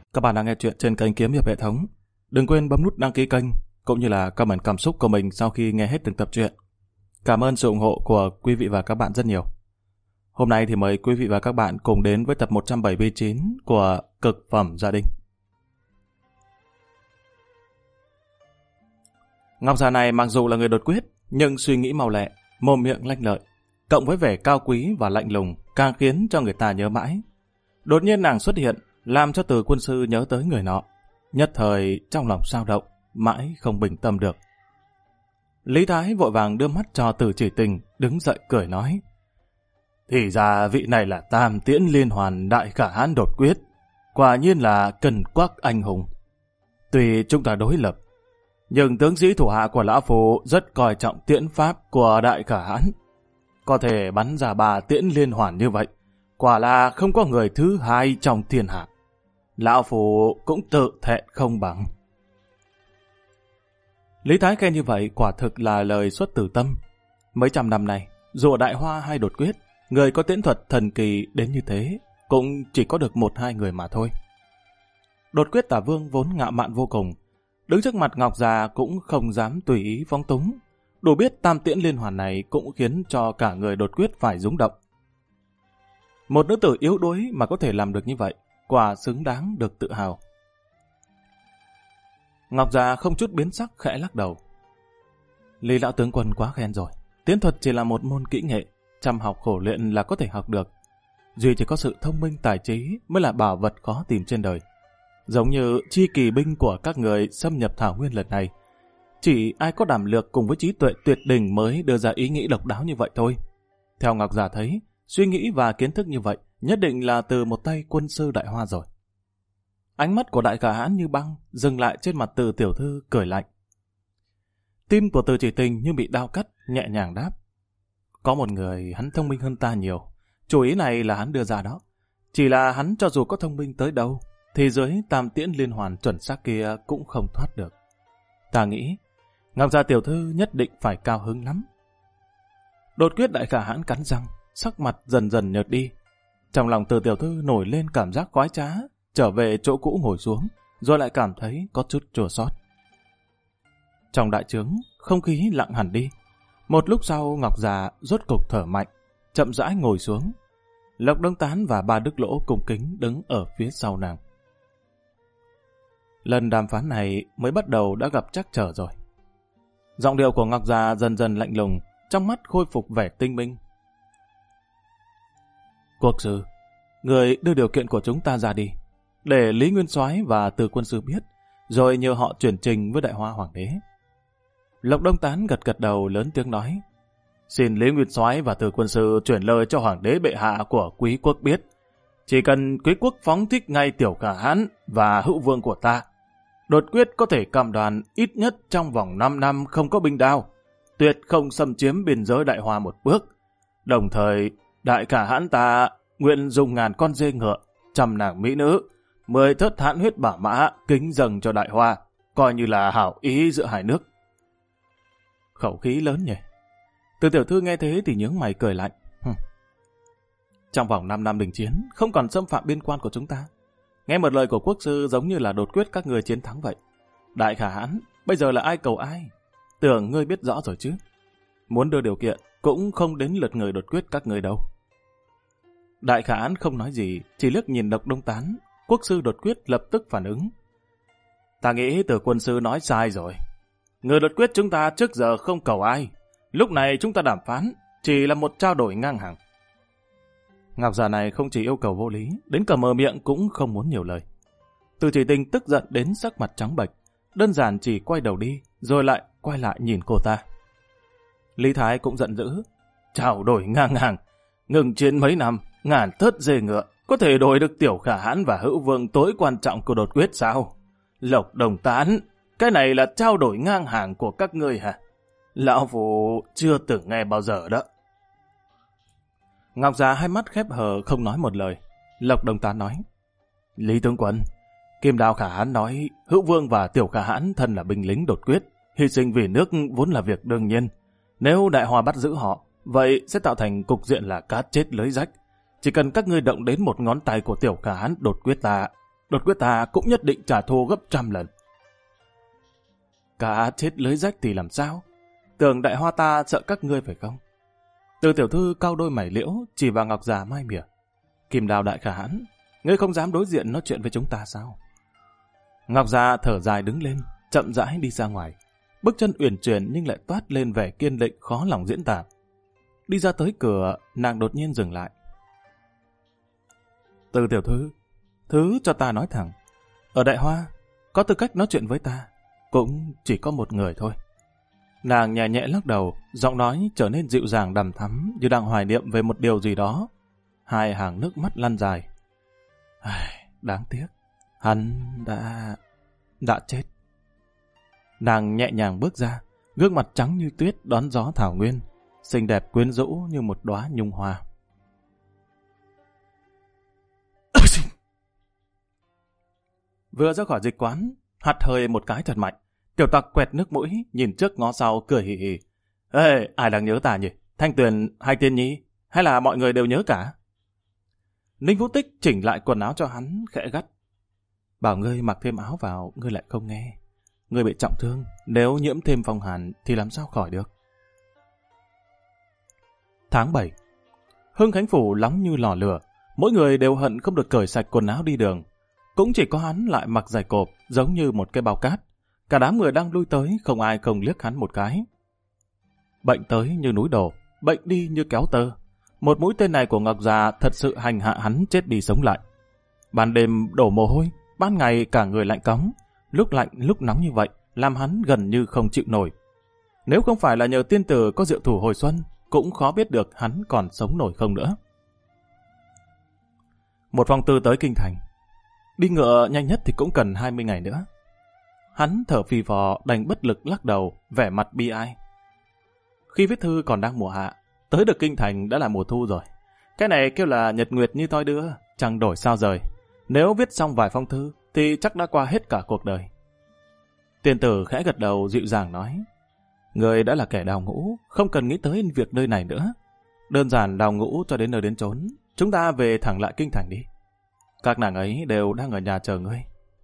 Các bạn đang nghe chuyện trên kênh Kiếm Hiệp Hệ Thống. Đừng quên bấm nút đăng ký kênh, cũng như là comment cảm xúc của mình sau khi nghe hết từng tập truyện. Cảm ơn sự ủng hộ của quý vị và các bạn rất nhiều. Hôm nay thì mời quý vị và các bạn cùng đến với tập 179 của Cực Phẩm Gia Đình. Ngọc già này mặc dù là người đột quyết, nhưng suy nghĩ mau lẹ, mồm miệng lanh lợi, cộng với vẻ cao quý và lạnh lùng, càng khiến cho người ta nhớ mãi. Đột nhiên nàng xuất hiện, làm cho Từ quân sư nhớ tới người nọ. Nhất thời trong lòng sao động, mãi không bình tâm được. Lý Thái vội vàng đưa mắt cho Từ Chỉ Tình, đứng dậy cười nói: Thì ra vị này là Tam Tiễn Liên Hoàn đại khả hãn đột quyết, quả nhiên là cân quắc anh hùng. Tuy chúng ta đối lập, nhưng tướng sĩ thủ hạ của lão phu rất coi trọng tiễn pháp của đại khả hãn. Có thể bắn ra 3 tiễn liên hoàn như vậy, quả là không có người thứ hai trong thiên hạ. Lão phu cũng tự thẹn không bằng. Lý Thái khen như vậy quả thực là lời xuất từ tâm. Mấy trăm năm nay, dù ở Đại Hoa hay đột quyết, người có tiễn thuật thần kỳ đến như thế cũng chỉ có được 1-2 người mà thôi. Đột quyết Tả Vương vốn ngạo mạn vô cùng, đứng trước mặt Ngọc già cũng không dám tùy ý phóng túng. Đủ biết tam tiễn liên hoàn này cũng khiến cho cả người đột quyết phải rúng động. Một nữ tử yếu đuối mà có thể làm được như vậy, quả xứng đáng được tự hào. Ngọc già không chút biến sắc khẽ lắc đầu. Lý lão tướng quân quá khen rồi. Tiễn thuật chỉ là một môn kỹ nghệ, chăm học khổ luyện là có thể học được. Duy chỉ có sự thông minh tài trí mới là bảo vật khó tìm trên đời. Giống như chi kỳ binh của các người xâm nhập Thảo Nguyên lần này, chỉ ai có đảm lược cùng với trí tuệ tuyệt đỉnh mới đưa ra ý nghĩ độc đáo như vậy thôi. Theo Ngọc già thấy, suy nghĩ và kiến thức như vậy nhất định là từ một tay quân sư Đại Hoa rồi. Ánh mắt của đại khả hãn như băng dừng lại trên mặt Từ tiểu thư cười lạnh. Tim của Từ Chỉ Tình như bị đao cắt, nhẹ nhàng đáp: Có một người hắn thông minh hơn ta nhiều, chủ ý này là hắn đưa ra đó. Chỉ là hắn cho dù có thông minh tới đâu, thì dưới tam tiễn liên hoàn chuẩn xác kia cũng không thoát được. Ta nghĩ Ngọc gia tiểu thư nhất định phải cao hứng lắm. Đột quyết đại khả hãn cắn răng, sắc mặt dần dần nhợt đi. Trong lòng Từ tiểu thư nổi lên cảm giác khoái trá, trở về chỗ cũ ngồi xuống, rồi lại cảm thấy có chút chua xót. Trong đại trướng, không khí lặng hẳn đi. Một lúc sau Ngọc già rốt cục thở mạnh, chậm rãi ngồi xuống. Lộc Đông Tán và Ba Đức Lỗ cùng kính đứng ở phía sau nàng. Lần đàm phán này mới bắt đầu đã gặp trắc trở rồi. Giọng điệu của Ngọc già dần dần lạnh lùng, trong mắt khôi phục vẻ tinh minh. Quốc sư, người đưa điều kiện của chúng ta ra đi, để Lý Nguyên Soái và Từ quân sư biết, rồi nhờ họ chuyển trình với Đại Hoa Hoàng đế. Lộc Đông Tán gật gật đầu lớn tiếng nói: Xin Lý Nguyên Soái và Từ quân sư chuyển lời cho Hoàng đế bệ hạ của Quý quốc biết, chỉ cần Quý quốc phóng thích ngay Tiểu Khả Hãn và Hữu Vương của ta, đột quyết có thể cam đoan ít nhất trong vòng 5 năm không có binh đao, tuyệt không xâm chiếm biên giới Đại Hoa một bước. Đồng thời, đại khả hãn ta nguyện dùng 1000 con dê ngựa, 100 nàng mỹ nữ, 10 thớt hãn huyết bả mã kính dâng cho Đại Hoa, coi như là hảo ý giữa hai nước. Khẩu khí lớn nhỉ. Từ tiểu thư nghe thế thì nhướng mày cười lạnh. Trong vòng 5 năm đình chiến, không còn xâm phạm biên quan của chúng ta. Nghe một lời của quốc sư giống như là đột quyết các người chiến thắng vậy. Đại khả hãn, bây giờ là ai cầu ai? Tưởng ngươi biết rõ rồi chứ. Muốn đưa điều kiện, cũng không đến lượt người đột quyết các người đâu. Đại khả hãn không nói gì, chỉ liếc nhìn Lộc Đông Tán. Quốc sư đột quyết lập tức phản ứng. Ta nghĩ Từ quân sư nói sai rồi. Người đột quyết chúng ta trước giờ không cầu ai. Lúc này chúng ta đàm phán, chỉ là một trao đổi ngang hàng. Ngọc già này không chỉ yêu cầu vô lý, đến cả mở miệng cũng không muốn nhiều lời. Từ Chỉ Tình tức giận đến sắc mặt trắng bệch, đơn giản chỉ quay đầu đi, rồi lại quay lại nhìn cô ta. Lý Thái cũng giận dữ. Trao đổi ngang hàng, ngừng chiến mấy năm, 1000 thớt dê ngựa, có thể đổi được Tiểu Khả Hãn và Hữu Vương tối quan trọng của đột quyết sao? Lộc Đồng Tán, cái này là trao đổi ngang hàng của các ngươi hả? Lão Phu chưa từng nghe bao giờ đó. Ngọc già hai mắt khép hờ không nói một lời. Lộc Đồng Tán nói: Lý tướng quân, Kim Đao Khả Hãn nói Hữu Vương và Tiểu Khả Hãn thân là binh lính đột quyết, hy sinh vì nước vốn là việc đương nhiên. Nếu Đại Hoa bắt giữ họ, vậy sẽ tạo thành cục diện là cá chết lưới rách. Chỉ cần các ngươi động đến một ngón tay của Tiểu Khả Hãn đột quyết ta, đột quyết ta cũng nhất định trả thù gấp 100 lần. Cá chết lưới rách thì làm sao? Tưởng Đại Hoa ta sợ các ngươi phải không? Từ tiểu thư cau đôi mày liễu, chỉ vào Ngọc già mai mỉa. Kim Đao đại khả hãn, ngươi không dám đối diện nói chuyện với chúng ta sao? Ngọc già thở dài đứng lên, chậm rãi đi ra ngoài. Bước chân uyển chuyển nhưng lại toát lên vẻ kiên định khó lòng diễn tả. Đi ra tới cửa, nàng đột nhiên dừng lại. Từ tiểu thư, thứ cho ta nói thẳng. Ở Đại Hoa, có tư cách nói chuyện với ta, cũng chỉ có một người thôi. Nàng nhẹ nhẹ lắc đầu, giọng nói trở nên dịu dàng đằm thắm như đang hoài niệm về một điều gì đó. Hai hàng nước mắt lăn dài. Đáng tiếc, hắn đã chết. Nàng nhẹ nhàng bước ra, gương mặt trắng như tuyết đón gió thảo nguyên, xinh đẹp quyến rũ như một đóa nhung hoa. Vừa ra khỏi dịch quán, hắt hơi một cái thật mạnh. Tiểu Tặc quẹt nước mũi, nhìn trước ngó sau, cười hì hì. Ê, ai đang nhớ ta nhỉ? Thanh Tuyền hay Tiên Nhi? Hay là mọi người đều nhớ cả? Ninh Vũ Tích chỉnh lại quần áo cho hắn, khẽ gắt. Bảo ngươi mặc thêm áo vào, ngươi lại không nghe. Ngươi bị trọng thương, nếu nhiễm thêm phong hàn thì làm sao khỏi được? Tháng 7, Hưng Khánh Phủ nóng như lò lửa, mỗi người đều hận không được cởi sạch quần áo đi đường. Cũng chỉ có hắn lại mặc giày cộp, giống như một cái bao cát. Cả đám người đang lui tới, không ai không liếc hắn một cái. Bệnh tới như núi đổ, bệnh đi như kéo tơ. Một mũi tên này của Ngọc già thật sự hành hạ hắn chết đi sống lại. Ban đêm đổ mồ hôi, ban ngày cả người lạnh cóng. Lúc lạnh lúc nóng như vậy, làm hắn gần như không chịu nổi. Nếu không phải là nhờ tiên tử có diệu thủ hồi xuân, cũng khó biết được hắn còn sống nổi không nữa. Một phong thư tới kinh thành. Đi ngựa nhanh nhất thì cũng cần 20 ngày nữa. Hắn thở phì phò đành bất lực lắc đầu, vẻ mặt bi ai. Khi viết thư còn đang mùa hạ, tới được kinh thành đã là mùa thu rồi. Cái này kêu là nhật nguyệt như thoi đưa, chẳng đổi sao rời. Nếu viết xong vài phong thư thì chắc đã qua hết cả cuộc đời. Tiên tử khẽ gật đầu dịu dàng nói. Người đã là kẻ đào ngũ, không cần nghĩ tới việc nơi này nữa. Đơn giản đào ngũ cho đến nơi đến chốn, chúng ta về thẳng lại kinh thành đi. Các nàng ấy đều đang ở nhà chờ ngươi.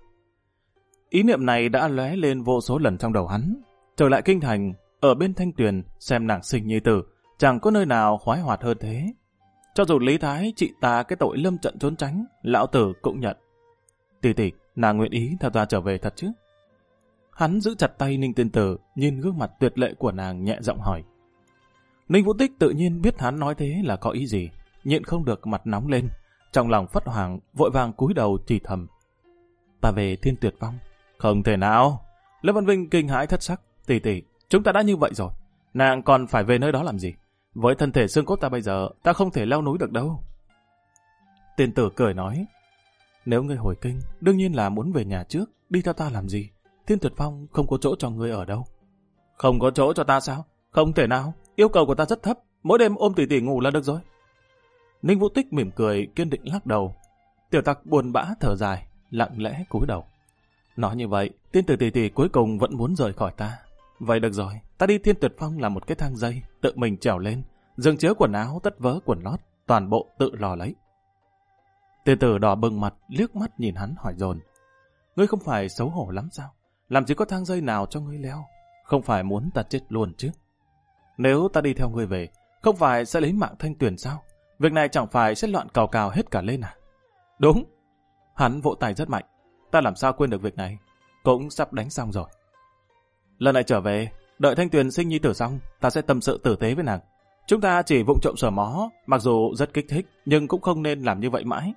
Ý niệm này đã lóe lên vô số lần trong đầu hắn. Trở lại kinh thành, ở bên Thanh Tuyền, xem nàng sinh nhi tử, chẳng có nơi nào khoái hoạt hơn thế. Cho dù Lý Thái trị ta cái tội lâm trận trốn tránh, lão tử cũng nhận. Tỷ tỷ, nàng nguyện ý theo ta trở về thật chứ? Hắn giữ chặt tay Ninh Tiên Tử, nhìn gương mặt tuyệt lệ của nàng nhẹ giọng hỏi. Ninh Vũ Tích tự nhiên biết hắn nói thế là có ý gì, nhịn không được mặt nóng lên, trong lòng phất hoàng, vội vàng cúi đầu thì thầm. Ta về Thiên Tuyệt Phong. Không thể nào. Lâm Văn Vinh kinh hãi thất sắc. Tỷ tỷ, chúng ta đã như vậy rồi, nàng còn phải về nơi đó làm gì? Với thân thể xương cốt ta bây giờ, ta không thể leo núi được đâu. Tiên tử cười nói. Nếu ngươi hồi kinh, đương nhiên là muốn về nhà trước, đi theo ta làm gì? Thiên Tuyệt Phong không có chỗ cho ngươi ở đâu. Không có chỗ cho ta sao? Không thể nào, yêu cầu của ta rất thấp, mỗi đêm ôm tỷ tỷ ngủ là được rồi. Ninh Vũ Tích mỉm cười, kiên định lắc đầu. Tiểu Tặc buồn bã thở dài, lặng lẽ cúi đầu. Nói như vậy, tiên tử tỷ tỷ cuối cùng vẫn muốn rời khỏi ta. Vậy được rồi, ta đi Thiên Tuyệt Phong là một cái thang dây, tự mình trèo lên, giường chứa quần áo, tất vớ quần lót, toàn bộ tự lò lấy. Tiên tử đỏ bừng mặt, liếc mắt nhìn hắn hỏi dồn. Ngươi không phải xấu hổ lắm sao? Làm gì có thang dây nào cho ngươi leo? Không phải muốn ta chết luôn chứ? Nếu ta đi theo ngươi về, không phải sẽ lấy mạng Thanh Tuyền sao? Việc này chẳng phải sẽ loạn cào cào hết cả lên à? Đúng. Hắn vỗ tay rất mạnh. Ta làm sao quên được việc này? Cũng sắp đánh xong rồi. Lần này trở về, đợi Thanh Tuyền sinh nhi tử xong, ta sẽ tâm sự tử tế với nàng. Chúng ta chỉ vụng trộm sờ mó, mặc dù rất kích thích, nhưng cũng không nên làm như vậy mãi.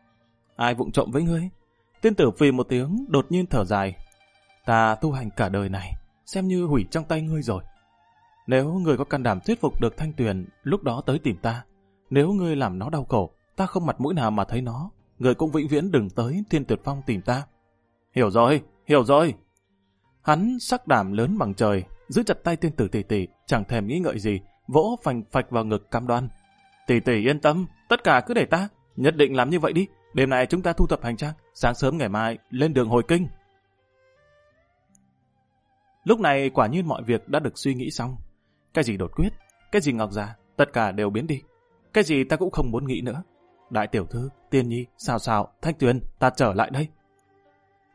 Ai vụng trộm với ngươi? Tiên tử phì một tiếng, đột nhiên thở dài. Ta tu hành cả đời này, xem như hủy trong tay ngươi rồi. Nếu ngươi có can đảm thuyết phục được Thanh Tuyền, lúc đó tới tìm ta. Nếu ngươi làm nó đau khổ, ta không mặt mũi nào mà thấy nó. Ngươi cũng vĩnh viễn đừng tới Thiên Tuyệt Phong tìm ta. Hiểu rồi, hiểu rồi. Hắn sắc đảm lớn bằng trời, giữ chặt tay tiên tử tỷ tỷ, chẳng thèm nghĩ ngợi gì, vỗ phành phạch vào ngực cam đoan. Tỷ tỷ yên tâm, tất cả cứ để ta, nhất định làm như vậy đi. Đêm nay chúng ta thu thập hành trang, sáng sớm ngày mai lên đường hồi kinh. Lúc này quả nhiên mọi việc đã được suy nghĩ xong. Cái gì đột quyết, cái gì Ngọc già, tất cả đều biến đi. Cái gì ta cũng không muốn nghĩ nữa. Đại tiểu thư, Tiên Nhi, Sao Sao, Thanh Tuyền, ta trở lại đây.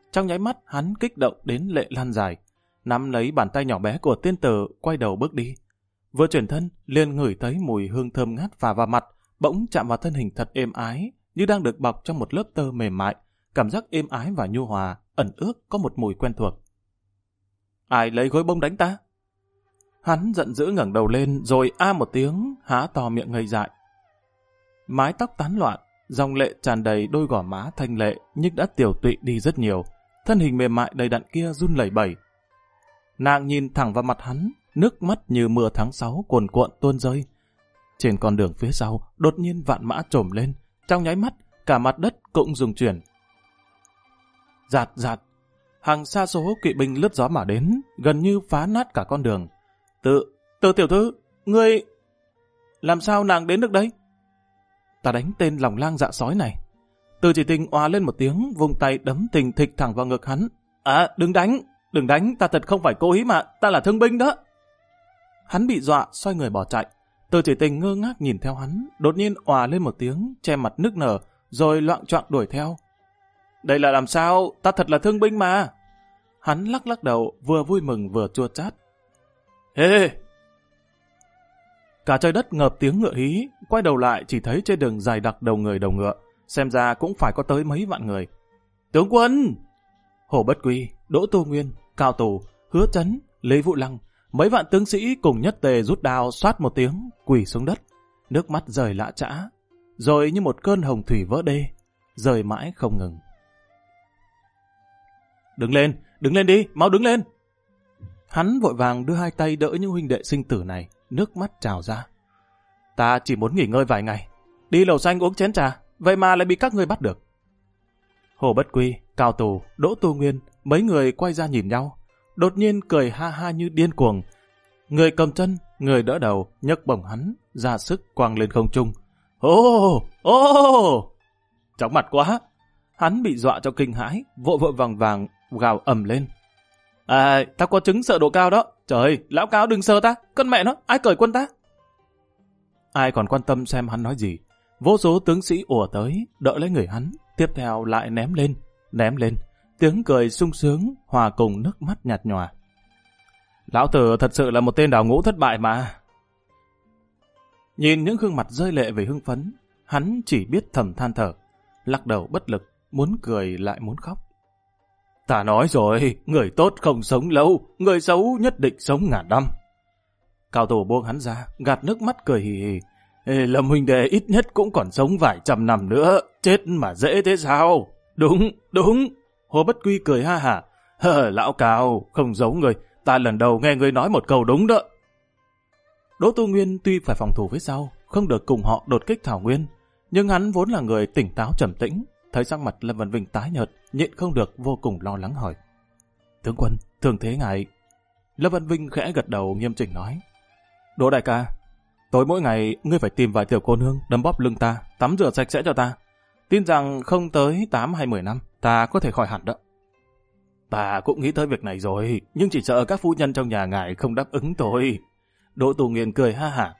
Trong nháy mắt hắn kích động đến lệ lan dài, nắm lấy bàn tay nhỏ bé của tiên tử, quay đầu bước đi. Vừa chuyển thân, liền ngửi thấy mùi hương thơm ngát phả vào mặt, bỗng chạm vào thân hình thật êm ái, như đang được bọc trong một lớp tơ mềm mại, cảm giác êm ái và nhu hòa, ẩn ước có một mùi quen thuộc. Ai lấy gối bông đánh ta? Hắn giận dữ ngẩng đầu lên, rồi a một tiếng, há to miệng ngây dại. Mái tóc tán loạn, dòng lệ tràn đầy đôi gò má thanh lệ, nhưng đã tiều tụy đi rất nhiều. Thân hình mềm mại đầy đặn kia run lẩy bẩy. Nàng nhìn thẳng vào mặt hắn, nước mắt như mưa tháng 6 cuồn cuộn tuôn rơi. Trên con đường phía sau, đột nhiên vạn mã trồm lên, trong nháy mắt, cả mặt đất cũng rung chuyển. Rạt rạt, hàng sa số kỵ binh lướt gió mà đến, gần như phá nát cả con đường. Tự tiểu thư, ngươi... Làm sao nàng đến được đấy? Ta đánh tên lòng lang dạ sói này. Từ Chỉ Tình oà lên một tiếng, vùng tay đấm thình thịch thẳng vào ngực hắn. Đừng đánh, ta thật không phải cố ý mà, ta là thương binh đó. Hắn bị dọa, xoay người bỏ chạy. Từ Chỉ Tình ngơ ngác nhìn theo hắn, đột nhiên oà lên một tiếng, che mặt nức nở, rồi loạng choạng đuổi theo. Đây là làm sao? Ta thật là thương binh mà. Hắn lắc lắc đầu, vừa vui mừng vừa chua chát. Hê! Cả trời đất ngợp tiếng ngựa hí, quay đầu lại chỉ thấy trên đường dài đặc đầu người đầu ngựa, xem ra cũng phải có tới mấy vạn người. Tướng quân! Hồ Bất Quy, Đỗ Tu Nguyên, Cao Tù, Hứa Chấn, Lý Vũ Lăng, mấy vạn tướng sĩ cùng nhất tề rút đao xoát một tiếng, quỳ xuống đất, nước mắt rơi lã chã, rồi như một cơn hồng thủy vỡ đê, rơi mãi không ngừng. Đứng lên đi, mau đứng lên! Hắn vội vàng đưa hai tay đỡ những huynh đệ sinh tử này, nước mắt trào ra. Ta chỉ muốn nghỉ ngơi vài ngày, đi lầu xanh uống chén trà, vậy mà lại bị các ngươi bắt được. Hồ Bất Quy, Cao Tù, Đỗ Tu Nguyên, mấy người quay ra nhìn nhau, đột nhiên cười ha ha như điên cuồng. Người cầm chân, người đỡ đầu, nhấc bổng hắn, ra sức quăng lên không trung. Ô! Chóng mặt quá! Hắn bị dọa cho kinh hãi, vội vội vàng vàng gào ầm lên. Ta có chứng sợ độ cao đó. Trời, lão Cao đừng sờ ta, con mẹ nó, ai cởi quân ta? Ai còn quan tâm xem hắn nói gì. Vô số tướng sĩ ùa tới, đỡ lấy người hắn, tiếp theo lại ném lên. Tiếng cười sung sướng, hòa cùng nước mắt nhạt nhòa. Lão tử thật sự là một tên đào ngũ thất bại mà. Nhìn những gương mặt rơi lệ về hưng phấn, hắn chỉ biết thầm than thở, lắc đầu bất lực, muốn cười lại muốn khóc. Ta nói rồi, người tốt không sống lâu, người xấu nhất định sống ngàn năm. Cao Tổ buông hắn ra, gạt nước mắt cười hì hì. Lâm huynh đệ ít nhất cũng còn sống vài trăm năm nữa, chết mà dễ thế sao? Đúng. Hồ Bất Quy cười ha hả. Lão Cao, không giấu người, ta lần đầu nghe người nói một câu đúng đó. Đỗ Tu Nguyên tuy phải phòng thủ với sau, không được cùng họ đột kích Thảo Nguyên, nhưng hắn vốn là người tỉnh táo trầm tĩnh, thấy sắc mặt Lâm Văn Vinh tái nhợt, nhịn không được vô cùng lo lắng hỏi. Tướng quân, thương thế ngài? Lâm Văn Vinh khẽ gật đầu nghiêm chỉnh nói. Đỗ đại ca, tối mỗi ngày ngươi phải tìm vài tiểu cô nương đấm bóp lưng ta, tắm rửa sạch sẽ cho ta. Tin rằng không tới 8 hay 10 năm, ta có thể khỏi hẳn đó. Ta cũng nghĩ tới việc này rồi, nhưng chỉ sợ các phu nhân trong nhà ngài không đáp ứng thôi. Đỗ Tu Nguyên cười ha hả.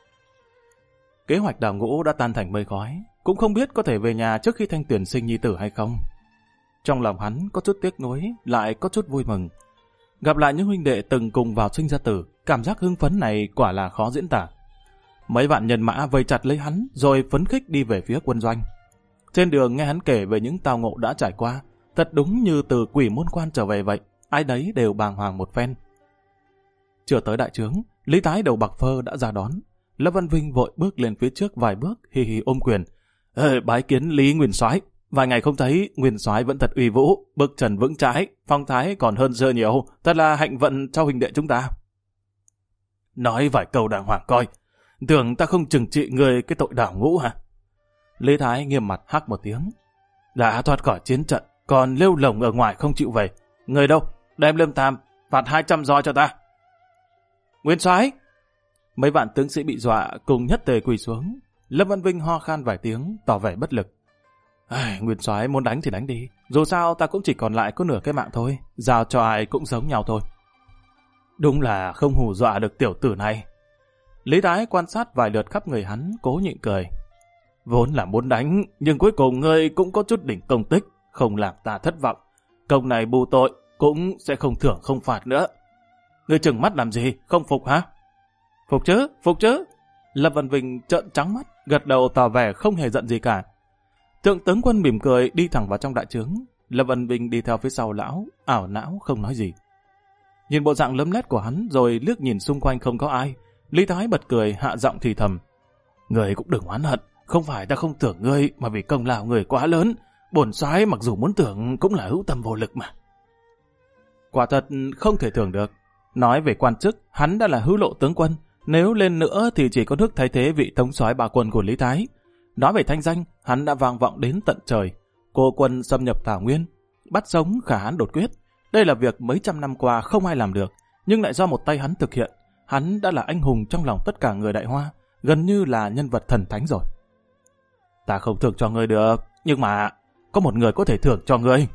Kế hoạch đào ngũ đã tan thành mây khói, cũng không biết có thể về nhà trước khi Thanh Tuyền sinh nhi tử hay không. Trong lòng hắn có chút tiếc nuối, lại có chút vui mừng. Gặp lại những huynh đệ từng cùng vào sinh ra tử, cảm giác hưng phấn này quả là khó diễn tả. Mấy vạn nhân mã vây chặt lấy hắn, rồi phấn khích đi về phía quân doanh. Trên đường nghe hắn kể về những tao ngộ đã trải qua, thật đúng như từ quỷ môn quan trở về vậy, ai đấy đều bàng hoàng một phen. Chưa tới đại trướng, Lý Tái đầu bạc phơ đã ra đón. Lâm Văn Vinh vội bước lên phía trước vài bước, hì hì ôm quyền. Bái kiến Lý Nguyên Soái, vài ngày không thấy, Nguyên Soái vẫn thật uy vũ, bước chân vững chãi, phong thái còn hơn xưa nhiều, thật là hạnh vận cho huynh đệ chúng ta. Nói vài câu đàng hoàng coi, tưởng ta không trừng trị người cái tội đảo ngũ hả? Lý Thái nghiêm mặt hắc một tiếng. Đã thoát khỏi chiến trận, còn lêu lồng ở ngoài không chịu về. Người đâu? Đem Lâm Tam, phạt 200 roi cho ta. Nguyên Soái! Mấy vạn tướng sĩ bị dọa cùng nhất tề quỳ xuống. Lâm Văn Vinh ho khan vài tiếng, tỏ vẻ bất lực. Nguyên Soái muốn đánh thì đánh đi. Dù sao ta cũng chỉ còn lại có nửa cái mạng thôi. Giao cho ai cũng giống nhau thôi. Đúng là không hù dọa được tiểu tử này. Lý Tái quan sát vài lượt khắp người hắn, cố nhịn cười. Vốn là muốn đánh, nhưng cuối cùng ngươi cũng có chút đỉnh công tích, không làm ta thất vọng. công này bù tội, cũng sẽ không thưởng không phạt nữa. Ngươi trừng mắt làm gì, không phục hả? Phục chứ, phục chứ. Lâm Văn Vinh trợn trắng mắt, gật đầu tỏ vẻ không hề giận gì cả. Thượng tướng quân mỉm cười đi thẳng vào trong đại trướng. Lâm Văn Vinh đi theo phía sau lão, ảo não không nói gì. Nhìn bộ dạng lấm lét của hắn rồi liếc nhìn xung quanh không có ai, Lý Thái bật cười hạ giọng thì thầm. Người cũng đừng oán hận, không phải ta không thưởng ngươi mà vì công lao người quá lớn. Bổn soái mặc dù muốn thưởng cũng là hữu tâm vô lực mà. Quả thật không thể thưởng được. Nói về quan chức, hắn đã là hữu lộ tướng quân, nếu lên nữa thì chỉ có nước thay thế vị thống soái ba quân của Lý Thái. Nói về thanh danh, hắn đã vang vọng đến tận trời. Cô quân xâm nhập Thảo Nguyên, bắt sống Khả Hãn đột quyết. Đây là việc mấy trăm năm qua không ai làm được, nhưng lại do một tay hắn thực hiện. Hắn đã là anh hùng trong lòng tất cả người Đại Hoa, gần như là nhân vật thần thánh rồi. Ta không thưởng cho ngươi được, nhưng mà có một người có thể thưởng cho ngươi.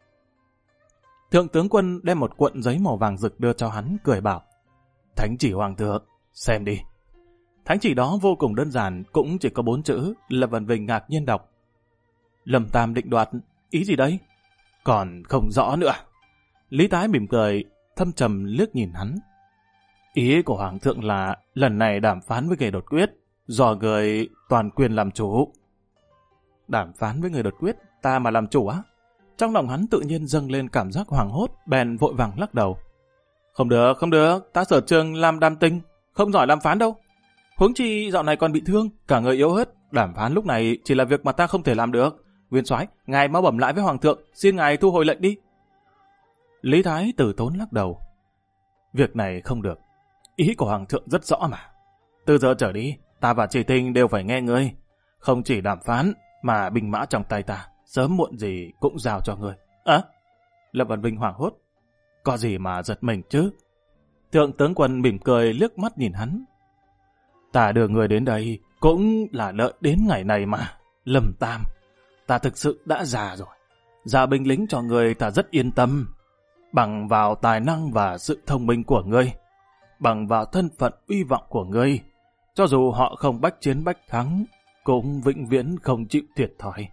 Thượng tướng quân đem một cuộn giấy màu vàng rực đưa cho hắn, cười bảo. Thánh chỉ hoàng thượng, xem đi. Thánh chỉ đó vô cùng đơn giản, cũng chỉ có 4 chữ. Lâm Văn Vinh ngạc nhiên đọc. Lâm Tam định đoạt, ý gì đấy? Còn không rõ nữa. Lý Thái mỉm cười, thâm trầm liếc nhìn hắn. Ý của hoàng thượng là lần này đàm phán với người đột quyết, do người toàn quyền làm chủ. Đàm phán với người đột quyết, ta mà làm chủ á? Trong lòng hắn tự nhiên dâng lên cảm giác hoảng hốt, bèn vội vàng lắc đầu. Không được, không được, ta sở trường làm đàm tinh, không giỏi đàm phán đâu. Huống chi dạo này còn bị thương, cả người yếu hết, đàm phán lúc này chỉ là việc mà ta không thể làm được. Nguyên soái, ngài mau bẩm lại với hoàng thượng, xin ngài thu hồi lệnh đi. Lý Thái từ tốn lắc đầu. Việc này không được, ý của hoàng thượng rất rõ mà. Từ giờ trở đi, ta và Chỉ Tinh đều phải nghe ngươi. Không chỉ đàm phán, mà binh mã trong tay ta, sớm muộn gì cũng giao cho ngươi. Lâm Văn Vinh hoảng hốt. Có gì mà giật mình chứ? Thượng tướng quân mỉm cười liếc mắt nhìn hắn. Ta đưa người đến đây cũng là đợi đến ngày này mà. Lâm Tam, ta thực sự đã già rồi. Giao binh lính cho người ta rất yên tâm. Bằng vào tài năng và sự thông minh của ngươi, bằng vào thân phận uy vọng của ngươi, cho dù họ không bách chiến bách thắng, cũng vĩnh viễn không chịu thiệt thòi.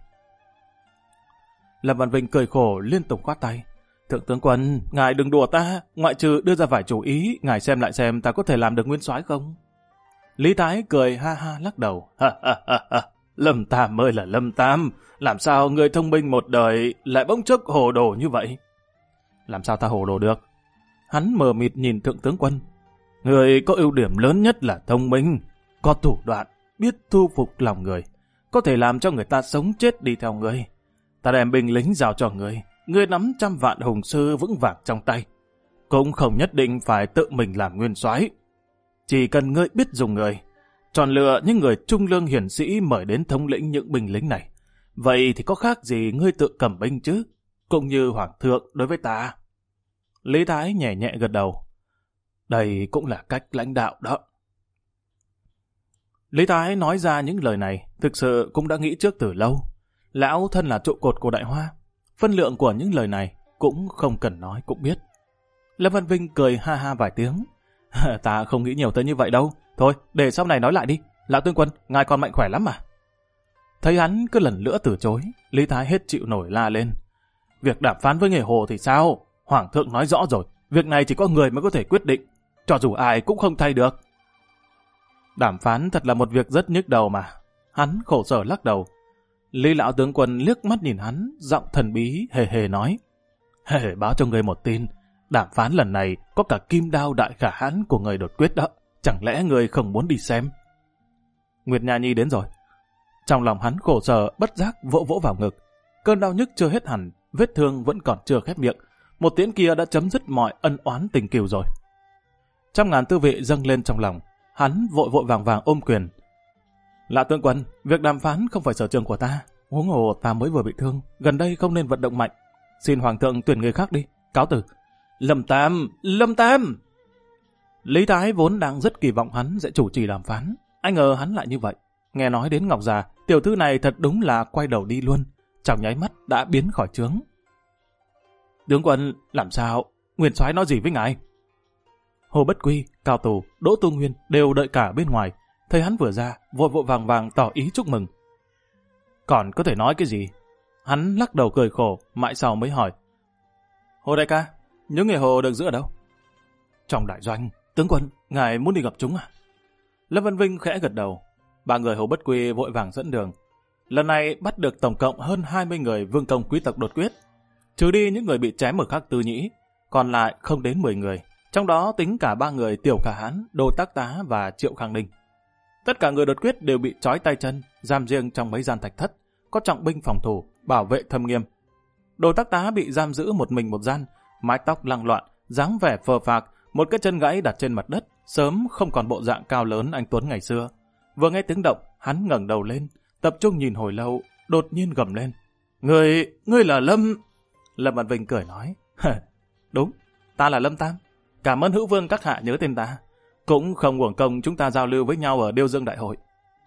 Lâm Văn Vinh cười khổ liên tục khoát tay. Thượng tướng quân, ngài đừng đùa ta, ngoại trừ đưa ra vài chủ ý, ngài xem lại xem ta có thể làm được nguyên soái không? Lý Thái cười ha ha lắc đầu. Lâm Tam ơi là Lâm Tam, làm sao người thông minh một đời lại bỗng chốc hồ đồ như vậy? Làm sao ta hồ đồ được? Hắn mờ mịt nhìn thượng tướng quân. Người có ưu điểm lớn nhất là thông minh, có thủ đoạn, biết thu phục lòng người, có thể làm cho người ta sống chết đi theo người. Ta đem binh lính giao cho người, ngươi nắm 100 vạn hùng sư vững vàng trong tay. Cũng không nhất định phải tự mình làm nguyên soái. Chỉ cần ngươi biết dùng người, chọn lựa những người trung lương hiển sĩ mời đến thống lĩnh những binh lính này. Vậy thì có khác gì ngươi tự cầm binh chứ? Cũng như hoàng thượng đối với ta. Lý Thái nhẹ nhẹ gật đầu. Đây cũng là cách lãnh đạo đó. Lý Thái nói ra những lời này, thực sự cũng đã nghĩ trước từ lâu. Lão thân là trụ cột của Đại Hoa, phân lượng của những lời này cũng không cần nói cũng biết. Lâm Văn Vinh cười ha ha vài tiếng. Ta không nghĩ nhiều tới như vậy đâu. Thôi, để sau này nói lại đi. Lão tướng quân, ngài còn mạnh khỏe lắm mà. Thấy hắn cứ lần nữa từ chối, Lý Thái hết chịu nổi la lên. Việc đàm phán với người Hồ thì sao? Hoàng thượng nói rõ rồi, việc này chỉ có người mới có thể quyết định, cho dù ai cũng không thay được. Đàm phán thật là một việc rất nhức đầu mà. Hắn khổ sở lắc đầu. Lý lão tướng quân liếc mắt nhìn hắn, giọng thần bí hề hề nói. Hề báo cho người một tin, đàm phán lần này có cả kim đao đại khả hãn của người đột quyết đó. Chẳng lẽ người không muốn đi xem? Nguyệt Nha Nhi đến rồi. Trong lòng hắn khổ sở, bất giác vỗ vỗ vào ngực. Cơn đau nhức chưa hết hẳn, vết thương vẫn còn chưa khép miệng. Một tiễn kia đã chấm dứt mọi ân oán tình kiều rồi. 100.000 tư vị dâng lên trong lòng. Hắn vội vội vàng vàng ôm quyền. Lạ tướng quân, việc đàm phán không phải sở trường của ta. Huống hồ ta mới vừa bị thương, gần đây không nên vận động mạnh. Xin hoàng thượng tuyển người khác đi. Cáo từ. Lâm Tam, Lâm Tam! Lý Thái vốn đang rất kỳ vọng hắn sẽ chủ trì đàm phán. Ai ngờ hắn lại như vậy. Nghe nói đến Ngọc Già, tiểu thư này thật đúng là quay đầu đi luôn. Trong nháy mắt đã biến khỏi trướng. Tướng quân, làm sao? Nguyên soái nói gì với ngài? Hồ Bất Quy, Cao Tù, Đỗ Tu Nguyên đều đợi cả bên ngoài. Thấy hắn vừa ra, vội vội vàng vàng tỏ ý chúc mừng. Còn có thể nói cái gì? Hắn lắc đầu cười khổ, mãi sau mới hỏi. Hồ đại ca, những người Hồ được giữ ở đâu? Trong đại doanh. Tướng quân, ngài muốn đi gặp chúng à? Lâm Văn Vinh khẽ gật đầu. Ba người Hồ Bất Quy vội vàng dẫn đường. Lần này bắt được tổng cộng hơn 20 người vương công quý tộc đột quyết. Trừ đi những người bị chém ở Khắc Tư Nhĩ, còn lại không đến 10 người. Trong đó tính cả 3 người Tiểu Khả Hãn, Đô Tác Tá và Triệu Khang Ninh. Tất cả người đột quyết đều bị trói tay chân, giam riêng trong mấy gian thạch thất, có trọng binh phòng thủ, bảo vệ thâm nghiêm. Đô Tác Tá bị giam giữ một mình một gian, mái tóc lăng loạn, dáng vẻ phờ phạc, một cái chân gãy đặt trên mặt đất, sớm không còn bộ dạng cao lớn anh tuấn ngày xưa. Vừa nghe tiếng động, hắn ngẩng đầu lên, tập trung nhìn hồi lâu, đột nhiên gầm lên. Ngươi là Lâm... Lâm Văn Vinh cười nói. Đúng, ta là Lâm Tam. Cảm ơn hữu vương các hạ nhớ tên ta. Cũng không uổng công chúng ta giao lưu với nhau ở Điêu Dương Đại Hội.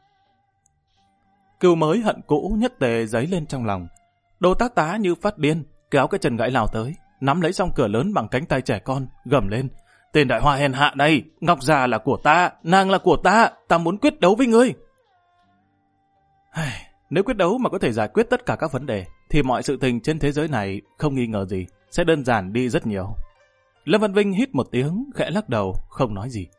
Cừu mới hận cũ nhất tề dấy lên trong lòng. Đô Tác Tá như phát điên, kéo cái chân gãy lao tới, nắm lấy song cửa lớn bằng cánh tay trẻ con, gầm lên. Tên đại hoa hèn hạ này, Ngọc già là của ta, nàng là của ta muốn quyết đấu với ngươi. Nếu quyết đấu mà có thể giải quyết tất cả các vấn đề, thì mọi sự tình trên thế giới này không nghi ngờ gì, sẽ đơn giản đi rất nhiều. Lâm Văn Vinh hít một tiếng, khẽ lắc đầu, không nói gì.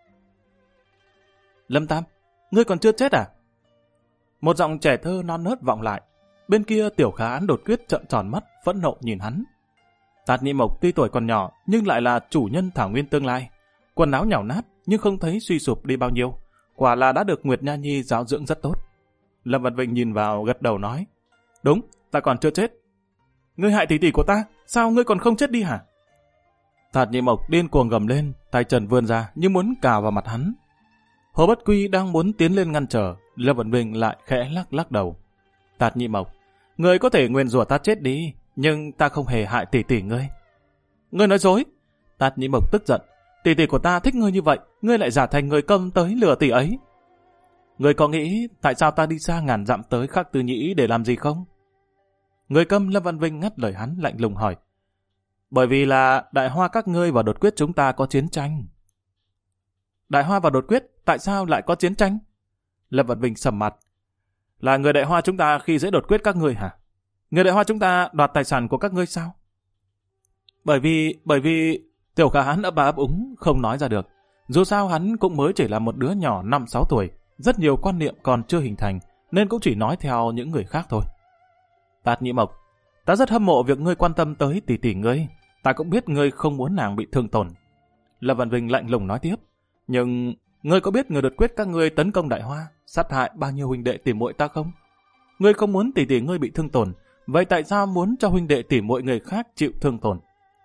Lâm Tam, ngươi còn chưa chết à? Một giọng trẻ thơ non nớt vọng lại. Bên kia Tiểu Khả Hãn đột quyết trợn tròn mắt, phẫn nộ nhìn hắn. Tạt Nhị Mộc tuy tuổi còn nhỏ, nhưng lại là chủ nhân thảo nguyên tương lai. Quần áo nhàu nát, nhưng không thấy suy sụp đi bao nhiêu. Quả là đã được Nguyệt Nha Nhi giáo dưỡng rất tốt. Lâm Văn Vinh nhìn vào gật đầu nói. Đúng, ta còn chưa chết. Ngươi hại tỷ tỷ của ta, sao ngươi còn không chết đi hả? Tạt Nhị Mộc điên cuồng gầm lên, tay trần vươn ra như muốn cào vào mặt hắn. Hồ Bất Quy đang muốn tiến lên ngăn trở, Lâm Văn Vinh lại khẽ lắc đầu. Tạt Nhị Mộc, ngươi có thể nguyền rủa ta chết đi, nhưng ta không hề hại tỷ tỷ ngươi. Ngươi nói dối. Tạt Nhị Mộc tức giận. Tỷ tỷ của ta thích ngươi như vậy, ngươi lại giả thành người câm tới lừa tỷ ấy. Ngươi có nghĩ tại sao ta đi xa ngàn dặm tới Khắc Tư Nhĩ để làm gì không? Người câm Lâm Văn Vinh ngắt lời hắn lạnh lùng hỏi. Bởi vì là Đại Hoa các ngươi và đột quyết chúng ta có chiến tranh. Đại Hoa và đột quyết tại sao lại có chiến tranh? Lâm Văn Vinh sầm mặt. Là người Đại Hoa chúng ta khi dễ đột quyết các ngươi hả? Người Đại Hoa chúng ta đoạt tài sản của các ngươi sao? Bởi vì Tiểu Khả Hãn ấp úng không nói ra được. Dù sao hắn cũng mới chỉ là một đứa nhỏ 5-6 tuổi, rất nhiều quan niệm còn chưa hình thành, nên cũng chỉ nói theo những người khác thôi. Tạt Nhị Mộc, ta rất hâm mộ việc ngươi quan tâm tới tỷ tỷ ngươi. Ta cũng biết ngươi không muốn nàng bị thương tổn. Lâm Văn Vinh lạnh lùng nói tiếp. Nhưng ngươi có biết người đột quyết các ngươi tấn công Đại Hoa, sát hại bao nhiêu huynh đệ tỉ muội ta không? Ngươi không muốn tỷ tỷ ngươi bị thương tổn, vậy tại sao muốn cho huynh đệ tỉ muội người khác chịu thương tổn?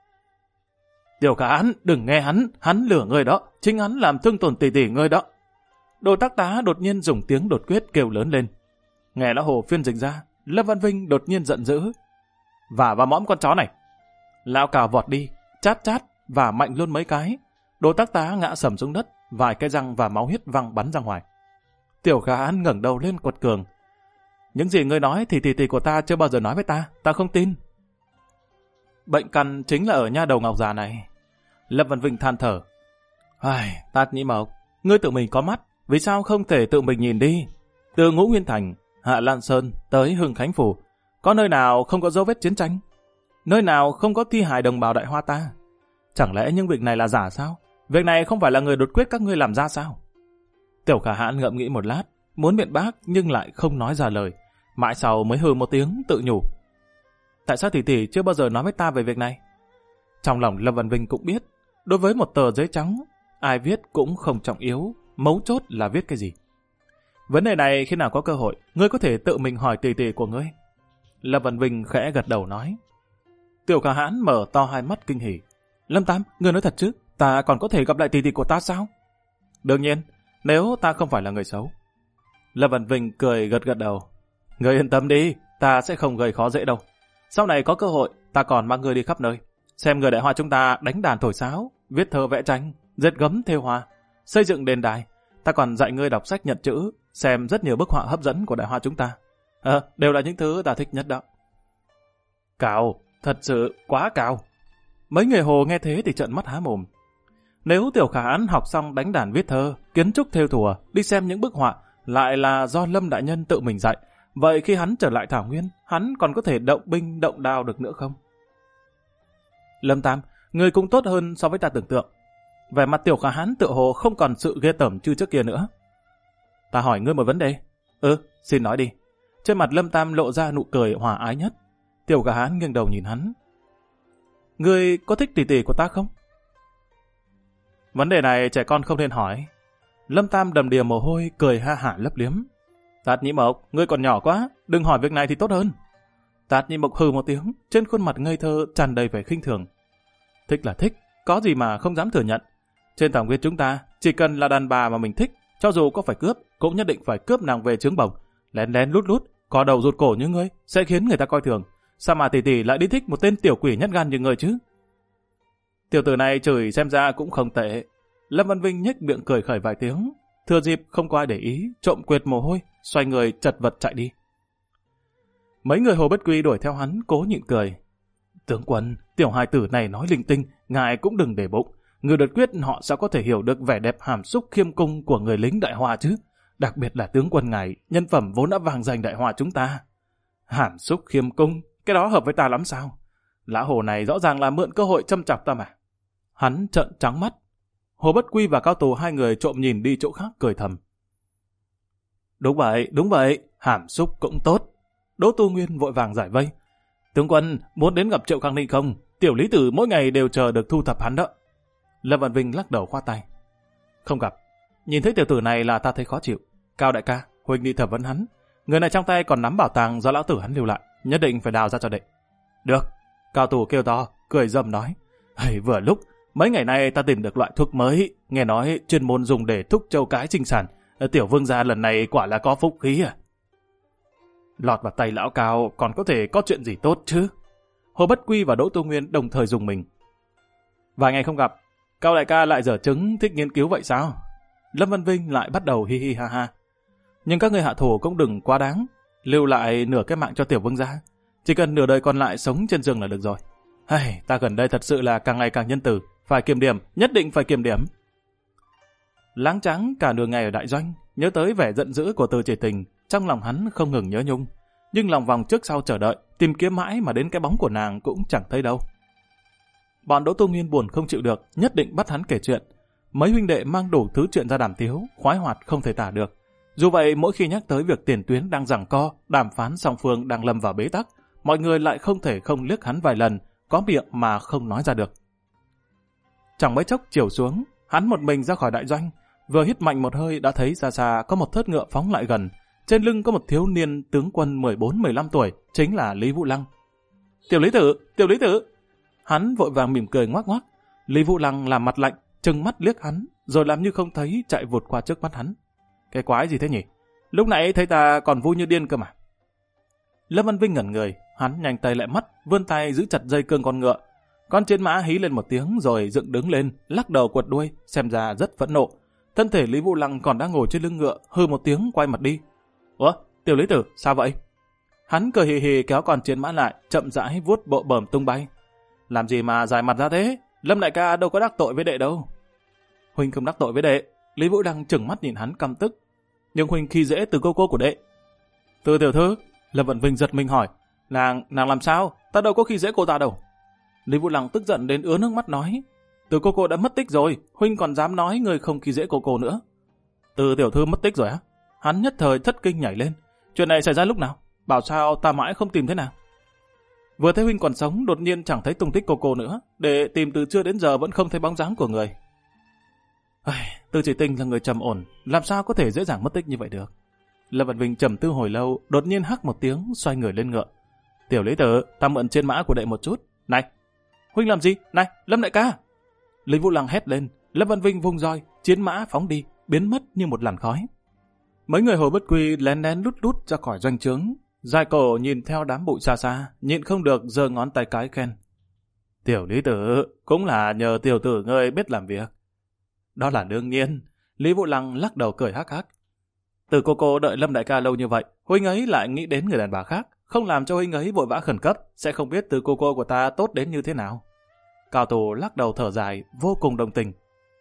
Tiểu Khả Hãn, đừng nghe hắn lừa ngươi đó, chính hắn làm thương tổn tỷ tỷ ngươi đó. Đô Tác Tá đột nhiên dùng tiếng đột quyết kêu lớn lên. Nghe Lão Hồ phiên dịch ra, Lâm Văn Vinh đột nhiên giận dữ. Vả vào mõm con chó này. Lão cào vọt đi, chát và mạnh luôn mấy cái. Đô Tác Tá ngã sầm xuống đất, vài cái răng và máu huyết văng bắn ra ngoài. Tiểu Khả Hãn ngẩng đầu lên quật cường. Những gì ngươi nói thì tỷ tỷ của ta chưa bao giờ nói với ta không tin. Bệnh căn chính là ở nha đầu Ngọc già này. Lâm Văn Vinh than thở. Tạt Nhị Mộc, ngươi tự mình có mắt, vì sao không thể tự mình nhìn đi? Từ Ngũ Nguyên Thành, Hạ Lan Sơn tới Hưng Khánh Phủ, có nơi nào không có dấu vết chiến tranh? Nơi nào không có thi hài đồng bào Đại Hoa ta? Chẳng lẽ những việc này là giả sao? Việc này không phải là người đột quyết các ngươi làm ra sao? Tiểu Khả Hãn ngẫm nghĩ một lát, muốn biện bác nhưng lại không nói ra lời. Mãi sau mới hừ một tiếng tự nhủ. Tại sao tỷ tỷ chưa bao giờ nói với ta về việc này? Trong lòng Lâm Văn Vinh cũng biết, đối với một tờ giấy trắng, ai viết cũng không trọng yếu, mấu chốt là viết cái gì. Vấn đề này khi nào có cơ hội, ngươi có thể tự mình hỏi tỷ tỷ của ngươi. Lâm Văn Vinh khẽ gật đầu nói. Tiểu Khả Hãn mở to hai mắt kinh hỉ. Lâm Tam, ngươi nói thật chứ, ta còn có thể gặp lại tỷ tỷ của ta sao? Đương nhiên, nếu ta không phải là người xấu. Lâm Văn Vinh cười gật đầu. Ngươi yên tâm đi, ta sẽ không gây khó dễ đâu. Sau này có cơ hội, ta còn mang ngươi đi khắp nơi. Xem người Đại Hoa chúng ta đánh đàn thổi sáo, viết thơ vẽ tranh, dệt gấm thêu hoa, xây dựng đền đài. Ta còn dạy ngươi đọc sách nhật chữ, xem rất nhiều bức họa hấp dẫn của Đại Hoa chúng ta. Đều là những thứ ta thích nhất đó. Cào, thật sự quá cào. Mấy người Hồ nghe thế thì trợn mắt há mồm. Nếu Tiểu Khả Hãn học xong đánh đàn viết thơ, kiến trúc thêu thùa, đi xem những bức họa lại là do Lâm đại nhân tự mình dạy, vậy khi hắn trở lại Thảo Nguyên, hắn còn có thể động binh động đao được nữa không? Lâm Tam, người cũng tốt hơn so với ta tưởng tượng. Vẻ mặt Tiểu Khả Hãn tựa hồ không còn sự ghê tởm như trước kia nữa. Ta hỏi ngươi một vấn đề. Xin nói đi. Trên mặt Lâm Tam lộ ra nụ cười hòa ái nhất. Tiểu Khả Hãn nghiêng đầu nhìn hắn. Ngươi có thích tỷ tỷ của ta không? Vấn đề này trẻ con không nên hỏi. Lâm Tam đầm đìa mồ hôi, cười ha hả lấp liếm. Tạt Nhĩ Mộc, ngươi còn nhỏ quá, đừng hỏi việc này thì tốt hơn. Tạt Nhĩ Mộc hừ một tiếng, trên khuôn mặt ngây thơ tràn đầy vẻ khinh thường. Thích là thích, có gì mà không dám thừa nhận. Trên thảo nguyên chúng ta, chỉ cần là đàn bà mà mình thích, cho dù có phải cướp, cũng nhất định phải cướp nàng về trướng bồng. Lén lén lút lút, có đầu rụt cổ như ngươi, sẽ khiến người ta coi thường. Sao mà tỷ tỷ lại đi thích một tên tiểu quỷ nhát gan như ngươi chứ? Tiểu tử này chửi xem ra cũng không tệ. Lâm Văn Vinh nhếch miệng cười khởi vài tiếng, thừa dịp không có ai để ý, trộm quệt mồ hôi, xoay người chật vật chạy đi. Mấy người Hồ Bất Quy đuổi theo hắn, cố nhịn cười. Tướng quân, tiểu hài tử này nói linh tinh, ngài cũng đừng để bụng. Người đợt quyết họ sao có thể hiểu được vẻ đẹp hàm xúc khiêm cung của người lính Đại Hoa chứ? Đặc biệt là tướng quân ngài, nhân phẩm vốn đã vàng dành Đại Hoa chúng ta. Hàm xúc khiêm cung, cái đó hợp với ta lắm sao? Lão Hồ này rõ ràng là mượn cơ hội châm chọc ta mà. Hắn trợn trắng mắt. Hồ Bất Quy và Cao Tù hai người trộm nhìn đi chỗ khác cười thầm. Đúng vậy, hàm xúc cũng tốt. Đỗ Tu Nguyên vội vàng giải vây. Tướng quân, muốn đến gặp Triệu Khang Ninh không? Tiểu Lý Tử mỗi ngày đều chờ được thu thập hắn đó. Lâm Văn Vinh lắc đầu khoa tay. Không gặp. Nhìn thấy tiểu tử này là ta thấy khó chịu. Cao đại ca, huynh đi thẩm vấn hắn. Người này trong tay còn nắm bảo tàng do lão tử hắn lưu lại. Nhất định phải đào ra cho đệ. Được. Cao Tù kêu to, cười rầm nói. Vừa lúc, mấy ngày nay ta tìm được loại thuốc mới. Nghe nói chuyên môn dùng để thúc trâu cái sinh sản. Tiểu vương gia lần này quả là có phúc khí à? Lọt vào tay lão Cao còn có thể có chuyện gì tốt chứ? Hồ Bất Quy và Đỗ Tu Nguyên đồng thời dùng mình. Vài ngày không gặp, Cao đại ca lại dở trứng thích nghiên cứu vậy sao? Lâm Văn Vinh lại bắt đầu hi hi ha ha. Nhưng các ngươi hạ thủ cũng đừng quá đáng, lưu lại nửa cái mạng cho tiểu vương gia. Chỉ cần nửa đời còn lại sống trên giường là được rồi. Ta gần đây thật sự là càng ngày càng nhân từ, phải kiểm điểm, nhất định phải kiểm điểm. Láng tráng cả nửa ngày ở đại doanh, nhớ tới vẻ giận dữ của Từ Chỉ Tình, trong lòng hắn không ngừng nhớ nhung. Nhưng lòng vòng trước sau chờ đợi, tìm kiếm mãi mà đến cái bóng của nàng cũng chẳng thấy đâu. Bọn Đỗ Tu Nguyên buồn không chịu được, nhất định bắt hắn kể chuyện. Mấy huynh đệ mang đủ thứ chuyện ra đàm tiếu, khoái hoạt không thể tả được. Dù vậy, mỗi khi nhắc tới việc tiền tuyến đang giằng co, đàm phán song phương đang lâm vào bế tắc, mọi người lại không thể không liếc hắn vài lần, có miệng mà không nói ra được. Chẳng mấy chốc chiều xuống, hắn một mình ra khỏi đại doanh, vừa hít mạnh một hơi đã thấy xa xa có một thớt ngựa phóng lại gần. Trên lưng có một thiếu niên tướng quân 14-15 tuổi, chính là Lý Vũ Lăng. Tiểu Lý Tử! Hắn vội vàng mỉm cười ngoác ngoác. Lý Vũ Lăng làm mặt lạnh, trừng mắt liếc hắn, rồi làm như không thấy chạy vụt qua trước mắt hắn. Cái quái gì thế nhỉ? Lúc nãy thấy ta còn vui như điên cơ mà. Lâm Văn Vinh ngẩn người, hắn nhanh tay lại mắt, vươn tay giữ chặt dây cương con ngựa. Con chiến mã hí lên một tiếng rồi dựng đứng lên, lắc đầu quật đuôi, xem ra rất phẫn nộ. Thân thể Lý Vũ Lăng còn đang ngồi trên lưng ngựa, hừ một tiếng quay mặt đi. Ủa, Tiểu Lý Tử, sao vậy? Hắn cười hì hì kéo con chiến mã lại, chậm rãi vuốt bộ bờm tung bay. Làm gì mà dài mặt ra thế? Lâm đại ca đâu có đắc tội với đệ đâu. Huynh không đắc tội với đệ. Lý Vũ Lăng trừng mắt nhìn hắn căm tức. Nhưng huynh khi dễ từ cô của đệ. Từ tiểu thư, Lâm Vận Vinh giật mình hỏi. Nàng làm sao? Ta đâu có khi dễ cô ta đâu. Lý Vũ Lăng tức giận đến ứa nước mắt nói. Từ cô đã mất tích rồi, huynh còn dám nói người không khi dễ cô nữa. Từ tiểu thư mất tích rồi á? Hắn nhất thời thất kinh nhảy lên. Chuyện này xảy ra lúc nào? Bảo sao ta mãi không tìm thế nào? Vừa thấy huynh còn sống, đột nhiên chẳng thấy tung tích cô nữa. Để tìm từ trưa đến giờ vẫn không thấy bóng dáng của người. Từ Chỉ Tình là người trầm ổn, làm sao có thể dễ dàng mất tích như vậy được? Lâm Văn Vinh trầm tư hồi lâu, đột nhiên hắc một tiếng, xoay người lên ngựa. Tiểu Lý Tử, ta mượn trên mã của đệ một chút. Này, huynh làm gì? Này, Lâm đại ca! Lý Vũ Lăng hét lên, Lâm Văn Vinh vung roi, chiến mã phóng đi, biến mất như một làn khói. Mấy người Hồ Bất Quy lén lén lút lút ra khỏi doanh trướng, dài cổ nhìn theo đám bụi xa xa, nhịn không được giơ ngón tay cái khen. Tiểu Lý Tử, cũng là nhờ tiểu tử ngươi biết làm việc. Đó là đương nhiên. Lý Vũ Lăng lắc đầu cười hắc hắc. Từ cô đợi Lâm đại ca lâu như vậy, huynh ấy lại nghĩ đến người đàn bà khác, không làm cho huynh ấy vội vã khẩn cấp, sẽ không biết từ cô của ta tốt đến như thế nào. Cao Tù lắc đầu thở dài, vô cùng đồng tình.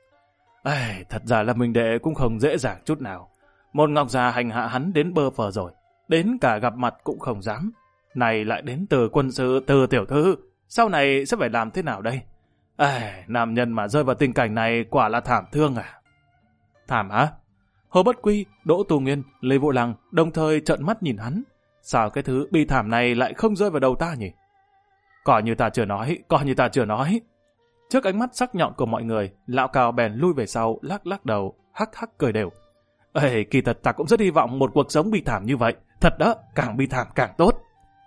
Thật ra là mình đệ cũng không dễ dàng chút nào. Một ngọc già hành hạ hắn đến bơ phờ rồi, đến cả gặp mặt cũng không dám. Này lại đến từ quân sư, từ tiểu thư, Sau này sẽ phải làm thế nào đây? Nam nhân mà rơi vào tình cảnh này quả là thảm thương à? Thảm hả? Hồ Bất Quy, Đỗ Tu Nguyên, Lê Vũ Lăng đồng thời trợn mắt nhìn hắn. Sao cái thứ bi thảm này lại không rơi vào đầu ta nhỉ? Coi như ta chưa nói. Trước ánh mắt sắc nhọn của mọi người, lão Cao bèn lui về sau, lắc lắc đầu, hắc hắc cười đều. Kỳ thật ta cũng rất hy vọng một cuộc sống bi thảm như vậy. Thật đó, càng bi thảm càng tốt.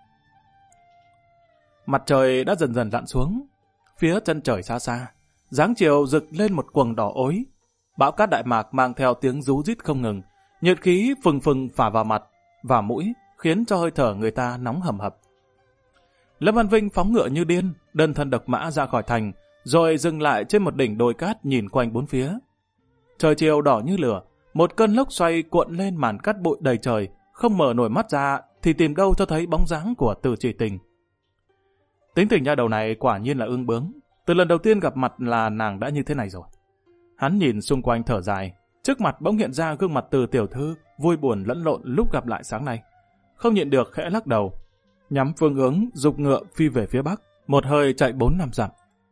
Mặt trời đã dần dần lặn xuống. Phía chân trời xa xa, dáng chiều rực lên một quầng đỏ ối. Bão cát Đại Mạc mang theo tiếng rú rít không ngừng. Nhiệt khí phừng phừng phả vào mặt, vào mũi, khiến cho hơi thở người ta nóng hầm hập. Lâm Văn Vinh phóng ngựa như điên, đơn thân độc mã ra khỏi thành, rồi dừng lại trên một đỉnh đồi cát nhìn quanh bốn phía. Trời chiều đỏ như lửa, một cơn lốc xoay cuộn lên màn cát bụi đầy trời, không mở nổi mắt ra thì tìm đâu cho thấy bóng dáng của Từ Chỉ Tình. Tính tình nha đầu này quả nhiên là ương bướng, từ lần đầu tiên gặp mặt là nàng đã như thế này rồi. Hắn nhìn xung quanh thở dài, trước mặt bỗng hiện ra gương mặt Từ tiểu thư, vui buồn lẫn lộn lúc gặp lại sáng nay. Không nhịn được khẽ lắc đầu, nhắm phương hướng giục ngựa phi về phía bắc, một hơi chạy 4-5 dặm.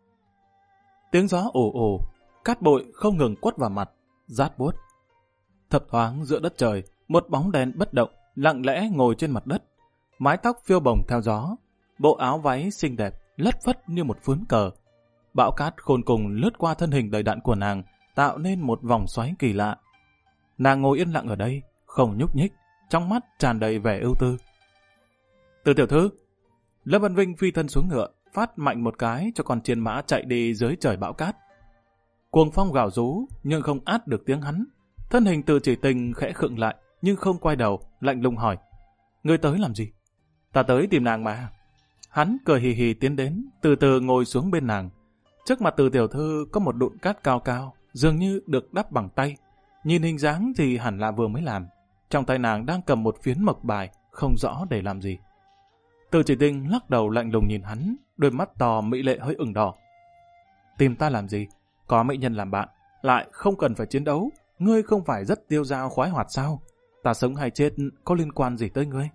Tiếng gió ồ ồ, cát bụi không ngừng quất vào mặt, rát buốt. Thấp thoáng giữa đất trời, một bóng đen bất động, lặng lẽ ngồi trên mặt đất, mái tóc phiêu bồng theo gió, bộ áo váy xinh đẹp, lất phất như một phướn cờ. Bão cát khôn cùng lướt qua thân hình đầy đặn của nàng, tạo nên một vòng xoáy kỳ lạ. Nàng ngồi yên lặng ở đây, không nhúc nhích, trong mắt tràn đầy vẻ ưu tư. Từ tiểu thư, Lâm Văn Vinh phi thân xuống ngựa, phát mạnh một cái cho con chiến mã chạy đi dưới trời bão cát. Cuồng phong gào rú nhưng không át được tiếng hắn. Thân hình Từ Chỉ Tình khẽ khựng lại nhưng không quay đầu, lạnh lùng hỏi: Ngươi tới làm gì? Ta tới tìm nàng mà. Hắn cười hì hì tiến đến, từ từ ngồi xuống bên nàng. Trước mặt Từ tiểu thư có một đụn cát cao cao, dường như được đắp bằng tay. Nhìn hình dáng thì hẳn là vừa mới làm. Trong tay nàng đang cầm một phiến mộc bài, không rõ để làm gì. Từ Chỉ Tình lắc đầu lạnh lùng nhìn hắn, đôi mắt to mỹ lệ hơi ửng đỏ. Tìm ta làm gì? Có mỹ nhân làm bạn, lại không cần phải chiến đấu. Ngươi không phải rất tiêu dao khoái hoạt sao? Ta sống hay chết có liên quan gì tới ngươi?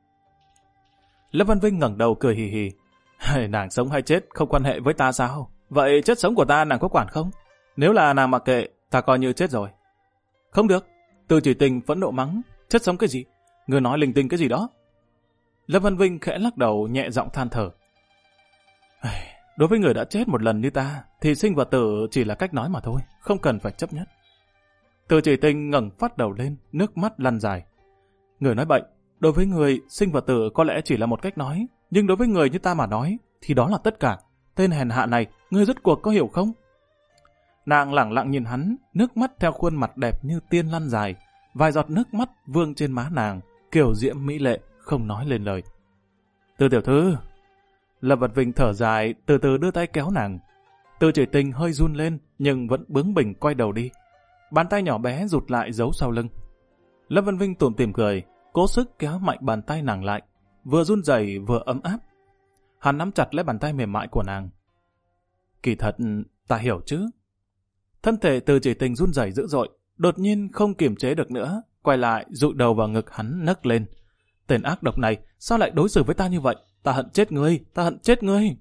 Lâm Văn Vinh ngẩng đầu cười hì hì. Nàng sống hay chết không quan hệ với ta sao? Vậy chất sống của ta nàng có quản không? Nếu là nàng mặc kệ, ta coi như chết rồi. Không được. Từ Chỉ Tình phẫn nộ mắng. Chất sống cái gì? Ngươi nói linh tinh cái gì đó? Lâm Văn Vinh khẽ lắc đầu nhẹ giọng than thở. Đối với người đã chết một lần như ta, thì sinh và tử chỉ là cách nói mà thôi, không cần phải chấp nhất. Từ Chỉ Tình ngẩng phát đầu lên, nước mắt lăn dài. Người nói bệnh, đối với người, sinh và tử có lẽ chỉ là một cách nói, nhưng đối với người như ta mà nói, thì đó là tất cả. Tên hèn hạ này, ngươi rốt cuộc có hiểu không? Nàng lẳng lặng nhìn hắn, nước mắt theo khuôn mặt đẹp như tiên lăn dài, vài giọt nước mắt vương trên má nàng, kiều diễm mỹ lệ, không nói lên lời. Từ tiểu thư. Lâm Văn Vinh thở dài, từ từ đưa tay kéo nàng. Từ Chỉ Tình hơi run lên, nhưng vẫn bướng bỉnh quay đầu đi. Bàn tay nhỏ bé rụt lại giấu sau lưng. Lâm Văn Vinh tủm tỉm cười, cố sức kéo mạnh bàn tay nàng lại, vừa run rẩy vừa ấm áp. Hắn nắm chặt lấy bàn tay mềm mại của nàng. Kỳ thật, ta hiểu chứ. Thân thể Từ Chỉ Tình run rẩy dữ dội, đột nhiên không kiềm chế được nữa, quay lại dụi đầu vào ngực hắn nấc lên. Tên ác độc này, sao lại đối xử với ta như vậy? Ta hận chết ngươi, ta hận chết ngươi.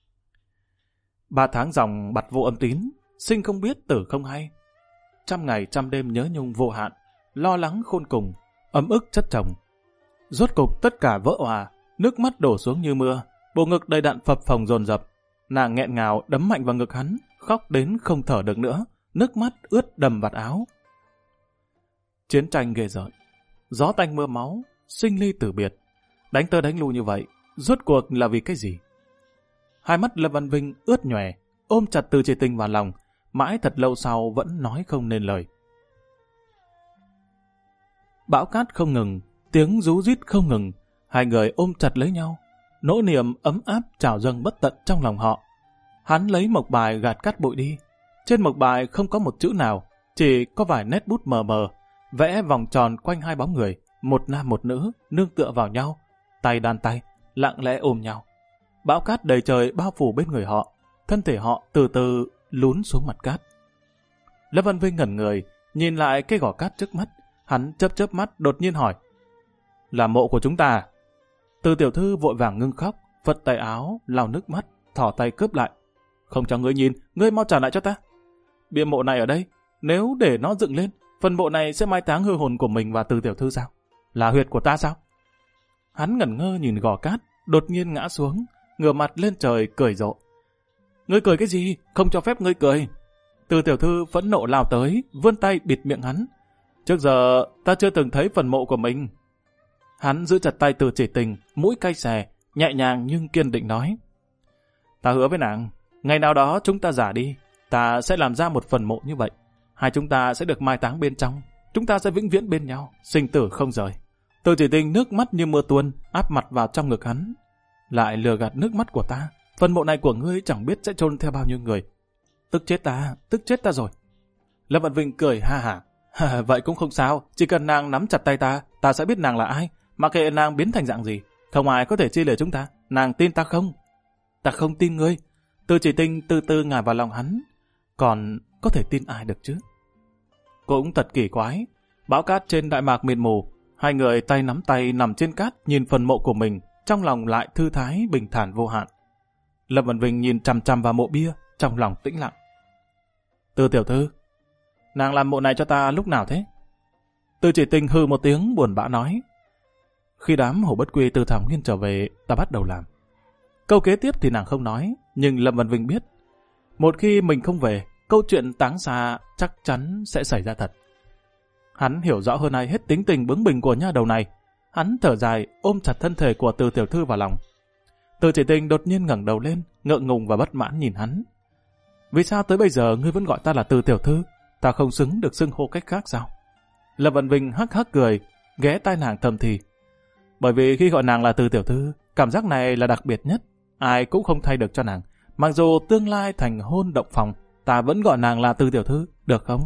3 tháng dòng bặt vô âm tín, sinh không biết tử không hay. 100 ngày 100 đêm nhớ nhung vô hạn, lo lắng khôn cùng, ấm ức chất chồng. Rốt cục tất cả vỡ òa, nước mắt đổ xuống như mưa, bộ ngực đầy đặn phập phồng dồn dập. Nàng nghẹn ngào đấm mạnh vào ngực hắn, khóc đến không thở được nữa, nước mắt ướt đầm vạt áo. Chiến tranh ghê rợn, gió tanh mưa máu, sinh ly tử biệt, đánh tơ đánh lui như vậy, rốt cuộc là vì cái gì? Hai mắt Lâm Văn Vinh ướt nhòe, ôm chặt Từ Chỉ Tình vào lòng, mãi thật lâu sau vẫn nói không nên lời. Bão cát không ngừng, tiếng rú rít không ngừng, hai người ôm chặt lấy nhau, nỗi niềm ấm áp trào dâng bất tận trong lòng họ. Hắn lấy mộc bài gạt cát bụi đi, trên mộc bài không có một chữ nào, chỉ có vài nét bút mờ mờ, vẽ vòng tròn quanh hai bóng người, một nam một nữ, nương tựa vào nhau, tay đan tay, lặng lẽ ôm nhau. Bão cát đầy trời bao phủ bên người họ, thân thể họ từ từ lún xuống mặt cát. Lâm Văn Vinh ngẩn người, nhìn lại cái gò cát trước mắt, hắn chớp chớp mắt đột nhiên hỏi: Là mộ của chúng ta? Từ tiểu thư vội vàng ngưng khóc, phật tay áo, lau nước mắt, thỏ tay cướp lại. Không cho ngươi nhìn, ngươi mau trả lại cho ta. Bia mộ này ở đây, nếu để nó dựng lên, phần mộ này sẽ mai táng hư hồn của mình và Từ tiểu thư sao? Là huyệt của ta sao? Hắn ngẩn ngơ nhìn gò cát, đột nhiên ngã xuống, ngửa mặt lên trời cười rộ. Ngươi cười cái gì? Không cho phép ngươi cười. Từ tiểu thư phẫn nộ lao tới, vươn tay bịt miệng hắn. Trước giờ ta chưa từng thấy phần mộ của mình. Hắn giữ chặt tay Từ Chỉ Tình, mũi cay xè, nhẹ nhàng nhưng kiên định nói. Ta hứa với nàng, ngày nào đó chúng ta già đi, ta sẽ làm ra một phần mộ như vậy. Hai chúng ta sẽ được mai táng bên trong. Chúng ta sẽ vĩnh viễn bên nhau, sinh tử không rời. Từ Chỉ Tình nước mắt như mưa tuôn, áp mặt vào trong ngực hắn. Lại lừa gạt nước mắt của ta. Phần mộ này của ngươi chẳng biết sẽ chôn theo bao nhiêu người. Tức chết ta rồi. Lâm Vận Vinh cười ha hả. Vậy cũng không sao, chỉ cần nàng nắm chặt tay ta, ta sẽ biết nàng là ai. Mặc kệ nàng biến thành dạng gì, không ai có thể chia lìa chúng ta. Nàng tin ta không? Ta không tin ngươi. Từ Chỉ Tình từ từ ngả vào lòng hắn. Còn có thể tin ai được chứ? Cũng thật kỳ quái. Bão cát trên Đại Mạc mịt mù, hai người tay nắm tay nằm trên cát nhìn phần mộ của mình, trong lòng lại thư thái bình thản vô hạn. Lâm Vận Vinh nhìn chằm chằm vào mộ bia, trong lòng tĩnh lặng. Từ tiểu thư, nàng làm mộ này cho ta lúc nào thế? Từ Chỉ Tình hừ một tiếng buồn bã nói. Khi đám Hổ Bất Quy từ Thảo Nguyên trở về, ta bắt đầu làm. Câu kế tiếp thì nàng không nói, nhưng Lâm Vận Vinh biết. Một khi mình không về, câu chuyện táng xa chắc chắn sẽ xảy ra thật. Hắn hiểu rõ hơn ai hết tính tình bướng bỉnh của nha đầu này. Hắn thở dài, ôm chặt thân thể của Từ tiểu thư vào lòng. Từ Chỉ Tình đột nhiên ngẩng đầu lên, ngượng ngùng và bất mãn nhìn hắn. Vì sao tới bây giờ ngươi vẫn gọi ta là Từ tiểu thư? Ta không xứng được xưng hô cách khác sao? Lâm Vận Vinh hắc hắc cười, ghé tai nàng thầm thì. Bởi vì khi gọi nàng là Từ tiểu thư, cảm giác này là đặc biệt nhất. Ai cũng không thay được cho nàng. Mặc dù tương lai thành hôn động phòng, ta vẫn gọi nàng là Từ tiểu thư, được không?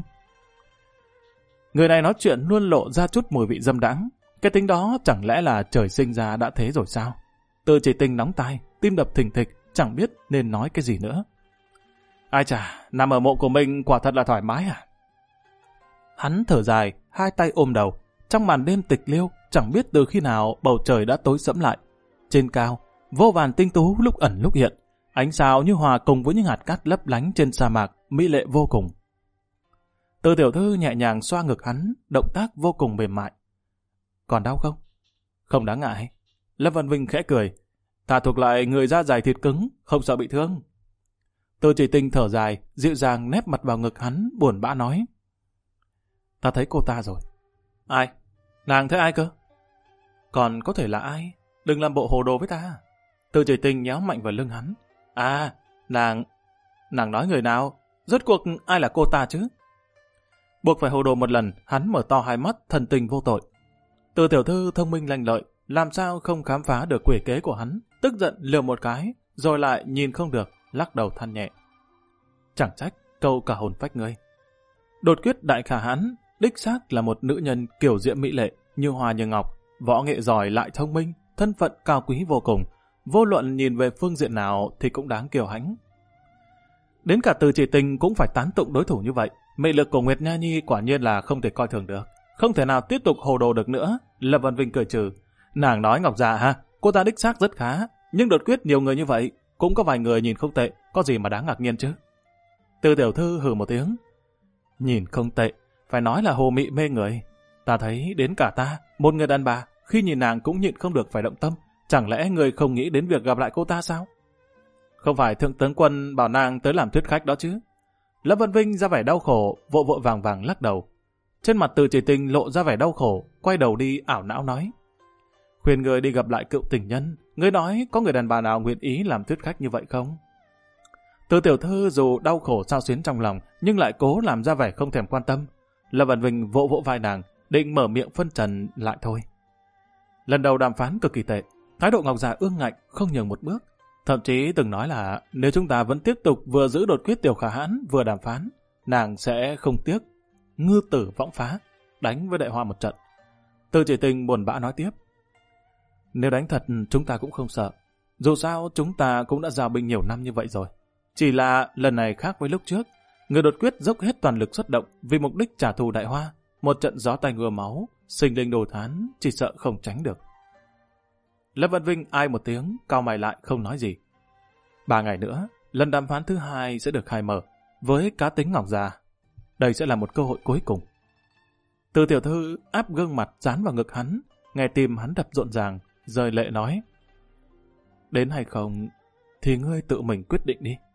Người này nói chuyện luôn lộ ra chút mùi vị dâm đãng. Cái tính đó chẳng lẽ là trời sinh ra đã thế rồi sao? Từ Chỉ Tình nóng tai, tim đập thình thịch, chẳng biết nên nói cái gì nữa. Ai chà, nằm ở mộ của mình quả thật là thoải mái à? Hắn thở dài, hai tay ôm đầu. Trong màn đêm tịch liêu, chẳng biết từ khi nào bầu trời đã tối sẫm lại. Trên cao, vô vàn tinh tú lúc ẩn lúc hiện. Ánh sao như hòa cùng với những hạt cát lấp lánh trên sa mạc, mỹ lệ vô cùng. Từ tiểu thư nhẹ nhàng xoa ngực hắn, động tác vô cùng mềm mại. Còn đau không? Không đáng ngại. Lâm Văn Vinh khẽ cười. Ta thuộc lại người da dày thịt cứng, không sợ bị thương. Từ Chỉ Tình thở dài, dịu dàng nép mặt vào ngực hắn, buồn bã nói. Ta thấy cô ta rồi. Ai? Nàng thấy ai cơ? Còn có thể là ai? Đừng làm bộ hồ đồ với ta. Từ Chỉ Tình nhéo mạnh vào lưng hắn. À, nàng nói người nào? Rốt cuộc ai là cô ta chứ? Buộc phải hồ đồ một lần, hắn mở to hai mắt, thần tình vô tội. Từ tiểu thư thông minh lanh lợi, làm sao không khám phá được quỷ kế của hắn, tức giận lừa một cái, rồi lại nhìn không được, lắc đầu than nhẹ. Chẳng trách, câu cả hồn phách ngươi. Đột quyết đại khả hãn, đích xác là một nữ nhân kiểu diễm mỹ lệ, như hoa như ngọc, võ nghệ giỏi lại thông minh, thân phận cao quý vô cùng, vô luận nhìn về phương diện nào thì cũng đáng kiêu hãnh. Đến cả Từ Chỉ Tình cũng phải tán tụng đối thủ như vậy, mị lực của Nguyệt Nha Nhi quả nhiên là không thể coi thường được. Không thể nào tiếp tục hồ đồ được nữa. Lâm Văn Vinh cười trừ. Nàng nói Ngọc già ha, cô ta đích xác rất khá, nhưng đột quyết nhiều người như vậy, cũng có vài người nhìn không tệ, có gì mà đáng ngạc nhiên chứ. Từ tiểu thư hừ một tiếng. Nhìn không tệ, phải nói là hồ mị mê người. Ta thấy đến cả ta, một người đàn bà, khi nhìn nàng cũng nhịn không được phải động tâm. Chẳng lẽ người không nghĩ đến việc gặp lại cô ta sao? Không phải thượng tướng quân bảo nàng tới làm thuyết khách đó chứ? Lâm Văn Vinh ra vẻ đau khổ, vội vội vàng vàng lắc đầu. Trên mặt Từ Chỉ Tình lộ ra vẻ đau khổ, quay đầu đi ảo não nói. Khuyên người đi gặp lại cựu tình nhân, người nói có người đàn bà nào nguyện ý làm thuyết khách như vậy không? Từ tiểu thư dù đau khổ xao xuyến trong lòng, nhưng lại cố làm ra vẻ không thèm quan tâm. Lâm Văn Vinh vỗ vỗ vai nàng, định mở miệng phân trần lại thôi. Lần đầu đàm phán cực kỳ tệ, thái độ Ngọc già ương ngạnh, không nhường một bước. Thậm chí từng nói là nếu chúng ta vẫn tiếp tục vừa giữ đột quyết tiểu khả hãn vừa đàm phán, nàng sẽ không tiếc ngư tử võng phá, đánh với đại hoa một trận. Từ Chỉ Tình buồn bã nói tiếp. Nếu đánh thật chúng ta cũng không sợ. Dù sao chúng ta cũng đã giao binh nhiều năm như vậy rồi. Chỉ là lần này khác với lúc trước, người đột quyết dốc hết toàn lực xuất động vì mục đích trả thù đại hoa. Một trận gió tanh mưa máu, sinh linh đồ thán, chỉ sợ không tránh được. Lâm Văn Vinh ai một tiếng, cau mày lại không nói gì. 3 ngày nữa, lần đàm phán thứ 2 sẽ được khai mở với cá tính Ngọc Già. Đây sẽ là một cơ hội cuối cùng. Từ tiểu thư áp gương mặt dán vào ngực hắn, nghe tim hắn đập rộn ràng, rơi lệ nói: đến hay không thì ngươi tự mình quyết định đi.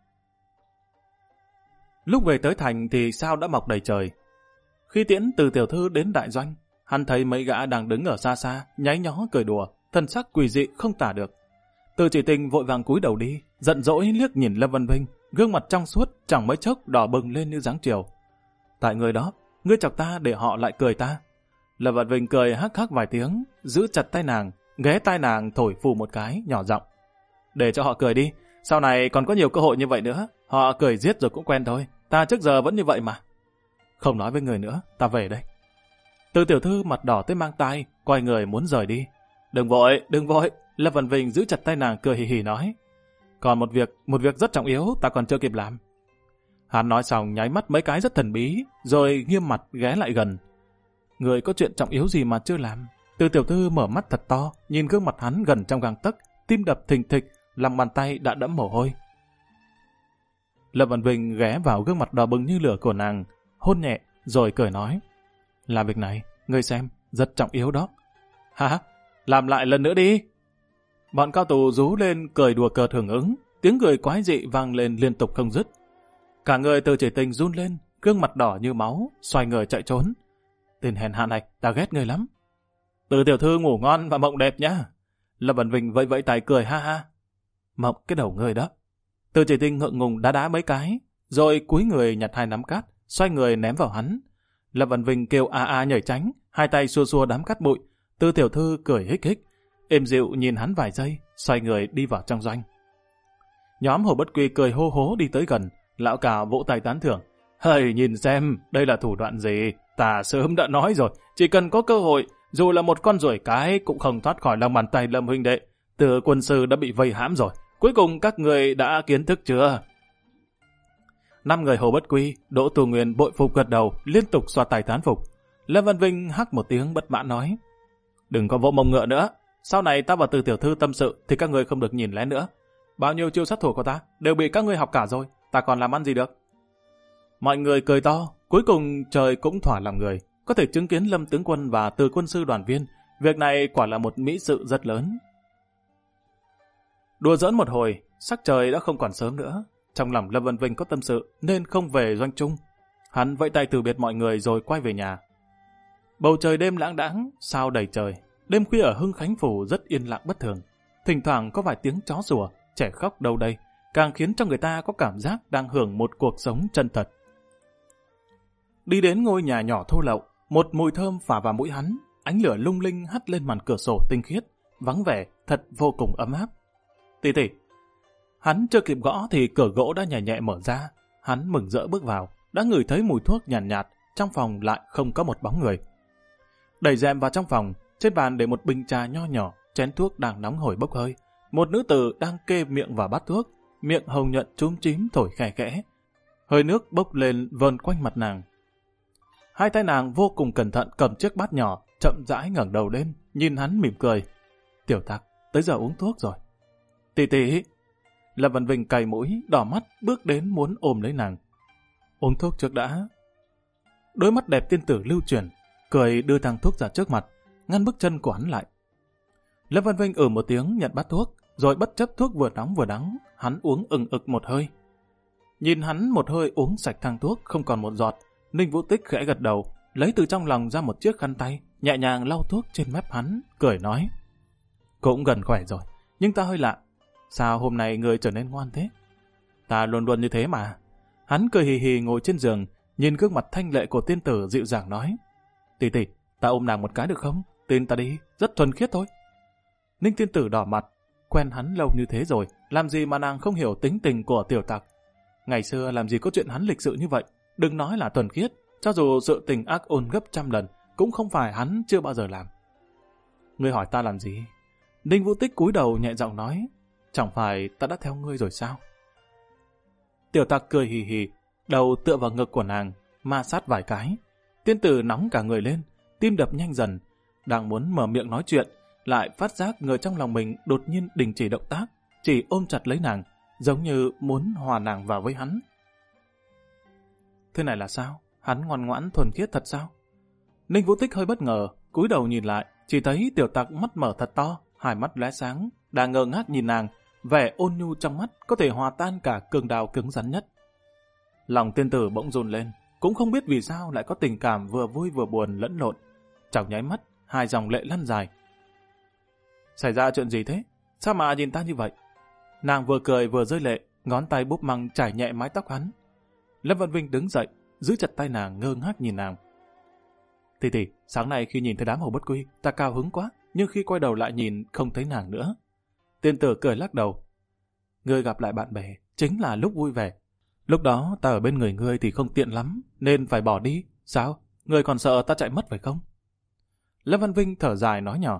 Lúc về tới thành thì sao đã mọc đầy trời. Khi tiễn Từ tiểu thư đến đại doanh, hắn thấy mấy gã đang đứng ở xa xa, nháy nhó cười đùa, thân sắc quỷ dị không tả được. Từ Chỉ Tình vội vàng cúi đầu đi, giận dỗi liếc nhìn Lâm Vân Vinh, gương mặt trong suốt chẳng mấy chốc đỏ bừng lên như dáng chiều. Tại người đó, ngươi chọc ta để họ lại cười ta. Lâm Vân Vinh cười hắc hắc vài tiếng, giữ chặt tay nàng, ghé tai nàng thổi phù một cái, nhỏ giọng: để cho họ cười đi, sau này còn có nhiều cơ hội như vậy nữa, họ cười giết rồi cũng quen thôi, ta trước giờ vẫn như vậy mà. Không nói với người nữa, ta về đây. Từ tiểu thư mặt đỏ tới mang tai, quay người muốn rời đi. Đừng vội. Lâm Vân Vinh giữ chặt tay nàng cười hì hì nói: còn một việc rất trọng yếu ta còn chưa kịp làm. Hắn nói xong nháy mắt mấy cái rất thần bí, rồi nghiêm mặt ghé lại gần. Người có chuyện trọng yếu gì mà chưa làm? Từ tiểu thư mở mắt thật to, nhìn gương mặt hắn gần trong gang tấc, tim đập thình thịch, lòng bàn tay đã đẫm mồ hôi. Lâm Vân Vinh ghé vào gương mặt đỏ bừng như lửa của nàng, hôn nhẹ, rồi cười nói: làm việc này, ngươi xem, rất trọng yếu đó. Hả? Làm lại lần nữa đi. Bọn cao tù rú lên cười đùa cợt hưởng ứng, tiếng cười quái dị vang lên liên tục không dứt. Cả người Từ Chỉ Tình run lên, gương mặt đỏ như máu, xoay người chạy trốn. Tên hèn hạ này, ta ghét ngươi lắm. Từ tiểu thư ngủ ngon và mộng đẹp nhá. Lâm Vân Vinh vẫy vẫy tay cười ha ha. Mộng cái đầu ngươi đó. Từ Chỉ Tình ngượng ngùng đá mấy cái, rồi cúi người nhặt 2 nắm cát, xoay người ném vào hắn. Lâm Vân Vinh kêu a a nhảy tránh, 2 tay xua xua đám cát bụi. Từ tiểu thư cười hích hích, êm dịu nhìn hắn vài giây, xoay người đi vào trong doanh. Nhóm Hồ Bất Quy cười hô hố đi tới gần, lão cả vỗ tay tán thưởng. Hây, nhìn xem, đây là thủ đoạn gì, ta sớm đã nói rồi, chỉ cần có cơ hội, dù là một con ruồi cái cũng không thoát khỏi lòng bàn tay Lâm huynh đệ. Từ quân sư đã bị vây hãm rồi, cuối cùng các người đã kiến thức chưa? 5 người Hồ Bất Quy, Đỗ Tu Nguyên bội phục gật đầu, liên tục xoa tay tán phục. Lâm Văn Vinh hắc một tiếng bất mãn nói: đừng có vỗ mông ngựa nữa, sau này ta và Từ tiểu thư tâm sự thì các người không được nhìn lén nữa. Bao nhiêu chiêu sát thủ của ta đều bị các ngươi học cả rồi, ta còn làm ăn gì được? Mọi người cười to, cuối cùng trời cũng thỏa lòng người, có thể chứng kiến Lâm tướng quân và Từ quân sư đoàn viên, việc này quả là một mỹ sự rất lớn. Đùa giỡn một hồi, sắc trời đã không còn sớm nữa, trong lòng Lâm Vân Vinh có tâm sự nên không về doanh trung. Hắn vẫy tay từ biệt mọi người rồi quay về nhà. Bầu trời đêm lãng đãng, sao đầy trời. Đêm khuya ở Hưng Khánh Phủ rất yên lặng bất thường. Thỉnh thoảng có vài tiếng chó sủa, trẻ khóc đâu đây, càng khiến cho người ta có cảm giác đang hưởng một cuộc sống chân thật. Đi đến ngôi nhà nhỏ thô lậu, một mùi thơm phả vào mũi hắn, ánh lửa lung linh hắt lên màn cửa sổ tinh khiết, vắng vẻ, thật vô cùng ấm áp. Tỷ tỷ. Hắn chưa kịp gõ thì cửa gỗ đã nhẹ nhẹ mở ra. Hắn mừng rỡ bước vào, đã ngửi thấy mùi thuốc nhàn nhạt, trong phòng lại không có một bóng người. Đẩy rèm vào trong phòng, trên bàn để một bình trà nho nhỏ, chén thuốc đang nóng hổi bốc hơi. Một nữ tử đang kê miệng vào bát thuốc, miệng hồng nhuận chúm chím thổi khẽ khẽ. Hơi nước bốc lên vờn quanh mặt nàng. 2 tay nàng vô cùng cẩn thận cầm chiếc bát nhỏ, chậm rãi ngẩng đầu lên, nhìn hắn mỉm cười. Tiểu Tặc, tới giờ uống thuốc rồi. Tỷ tỷ. Lâm Văn Vinh cay mũi, đỏ mắt, bước đến muốn ôm lấy nàng. Uống thuốc trước đã. Đôi mắt đẹp tiên tử lưu chuyển, cười đưa thằng thuốc ra trước mặt, ngăn bước chân của hắn lại. Lâm Văn Vinh một tiếng nhận bát thuốc, rồi bất chấp thuốc vừa nóng vừa đắng, hắn uống ừng ực một hơi. Nhìn hắn một hơi uống sạch thang thuốc, không còn một giọt, Ninh Vũ Tích khẽ gật đầu, lấy từ trong lòng ra một chiếc khăn tay, nhẹ nhàng lau thuốc trên mép hắn, cười nói: cũng gần khỏe rồi, nhưng ta hơi lạ. Sao hôm nay người trở nên ngoan thế? Ta luôn luôn như thế mà. Hắn cười hì hì ngồi trên giường, nhìn gương mặt thanh lệ của tiên tử dịu dàng nói: tỷ tỷ, ta ôm nàng một cái được không? Tin ta đi, rất thuần khiết thôi. Ninh tiên tử đỏ mặt, quen hắn lâu như thế rồi, làm gì mà nàng không hiểu tính tình của Tiểu Tặc. Ngày xưa làm gì có chuyện hắn lịch sự như vậy, đừng nói là thuần khiết, cho dù sự tình ác ôn gấp 100 lần, cũng không phải hắn chưa bao giờ làm. Ngươi hỏi ta làm gì? Ninh Vũ Tích cúi đầu nhẹ giọng nói: chẳng phải ta đã theo ngươi rồi sao? Tiểu Tặc cười hì hì, đầu tựa vào ngực của nàng, ma sát vài cái. Tiên tử nóng cả người lên, tim đập nhanh dần, đang muốn mở miệng nói chuyện, lại phát giác người trong lòng mình đột nhiên đình chỉ động tác, chỉ ôm chặt lấy nàng, giống như muốn hòa nàng vào với hắn. Thế này là sao? Hắn ngoan ngoãn thuần khiết thật sao? Ninh Vũ Tích hơi bất ngờ, cúi đầu nhìn lại, chỉ thấy tiểu tặc mắt mở thật to, hai mắt lóe sáng, đang ngơ ngác nhìn nàng, vẻ ôn nhu trong mắt có thể hòa tan cả cường đào cứng rắn nhất. Lòng tiên tử bỗng run lên, cũng không biết vì sao lại có tình cảm vừa vui vừa buồn lẫn lộn. Trong nháy mắt, hai dòng lệ lăn dài. Xảy ra chuyện gì thế? Sao mà nhìn ta như vậy? Nàng vừa cười vừa rơi lệ, ngón tay búp măng trải nhẹ mái tóc hắn. Lâm Văn Vinh đứng dậy, giữ chặt tay nàng ngơ ngác nhìn nàng. Tỷ, sáng nay khi nhìn thấy đám Hồ Bất Quy, ta cao hứng quá, nhưng khi quay đầu lại nhìn không thấy nàng nữa. Tiên tử cười lắc đầu. Ngươi gặp lại bạn bè, chính là lúc vui vẻ. Lúc đó ta ở bên người ngươi thì không tiện lắm, nên phải bỏ đi. Sao? Ngươi còn sợ ta chạy mất phải không? Lâm Văn Vinh thở dài nói nhỏ.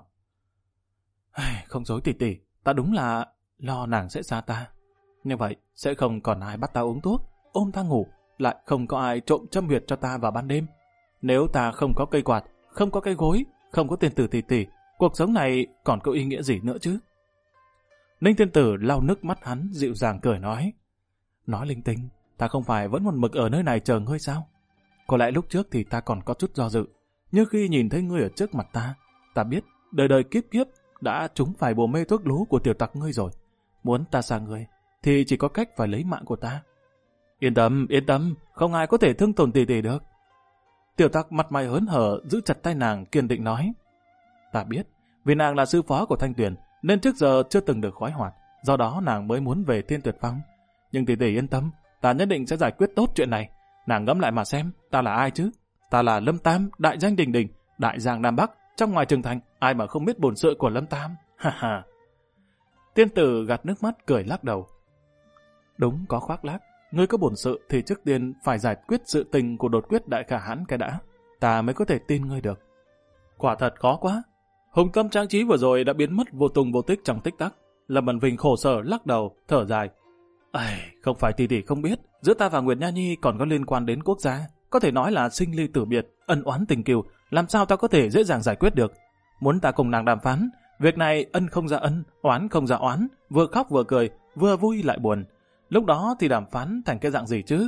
Không dối tỷ, ta đúng là lo nàng sẽ xa ta. Như vậy, sẽ không còn ai bắt ta uống thuốc, ôm ta ngủ, lại không có ai trộm châm huyệt cho ta vào ban đêm. Nếu ta không có cây quạt, không có cái gối, không có tiền tử tỷ, cuộc sống này còn có ý nghĩa gì nữa chứ? Ninh tiên tử lau nước mắt hắn, dịu dàng cười nói. Nói linh tinh, ta không phải vẫn một mực ở nơi này chờ ngươi sao? Có lẽ lúc trước thì ta còn có chút do dự, nhưng khi nhìn thấy ngươi ở trước mặt ta biết đời đời kiếp kiếp đã trúng phải bùa mê thuốc lú của tiểu tặc ngươi rồi. Muốn ta xa ngươi, thì chỉ có cách phải lấy mạng của ta. Yên tâm, không ai có thể thương tổn tỷ được. Tiểu tặc mặt mày hớn hở giữ chặt tay nàng kiên định nói. Ta biết, vì nàng là sư phó của Thanh Tuyền, nên trước giờ chưa từng được khoái hoạt, do đó nàng mới muốn về Thiên Tuyệt Phong. Nhưng tỷ yên tâm, ta nhất định sẽ giải quyết tốt chuyện này. Nàng ngẫm lại mà xem, ta là ai chứ? Ta là Lâm Tam, đại danh đình đình, đại giang Nam Bắc, trong ngoài Trường Thành, ai mà không biết bổn sự của Lâm Tam. Ha ha. Tiên tử gạt nước mắt cười lắc đầu. Đúng có khoác lác, ngươi có bổn sự thì trước tiên phải giải quyết sự tình của đột quyết đại khả hãn cái đã, ta mới có thể tin ngươi được. Quả thật khó quá. Hùng tâm trang trí vừa rồi đã biến mất vô tung vô tích trong tích tắc. Lâm Văn Vinh khổ sở lắc đầu, thở dài. Không phải tỷ không biết, giữa ta và Nguyệt Nha Nhi còn có liên quan đến quốc gia, có thể nói là sinh ly tử biệt, ân oán tình kiều, làm sao ta có thể dễ dàng giải quyết được? Muốn ta cùng nàng đàm phán, việc này ân không ra ân, oán không ra oán, vừa khóc vừa cười, vừa vui lại buồn. Lúc đó thì đàm phán thành cái dạng gì chứ?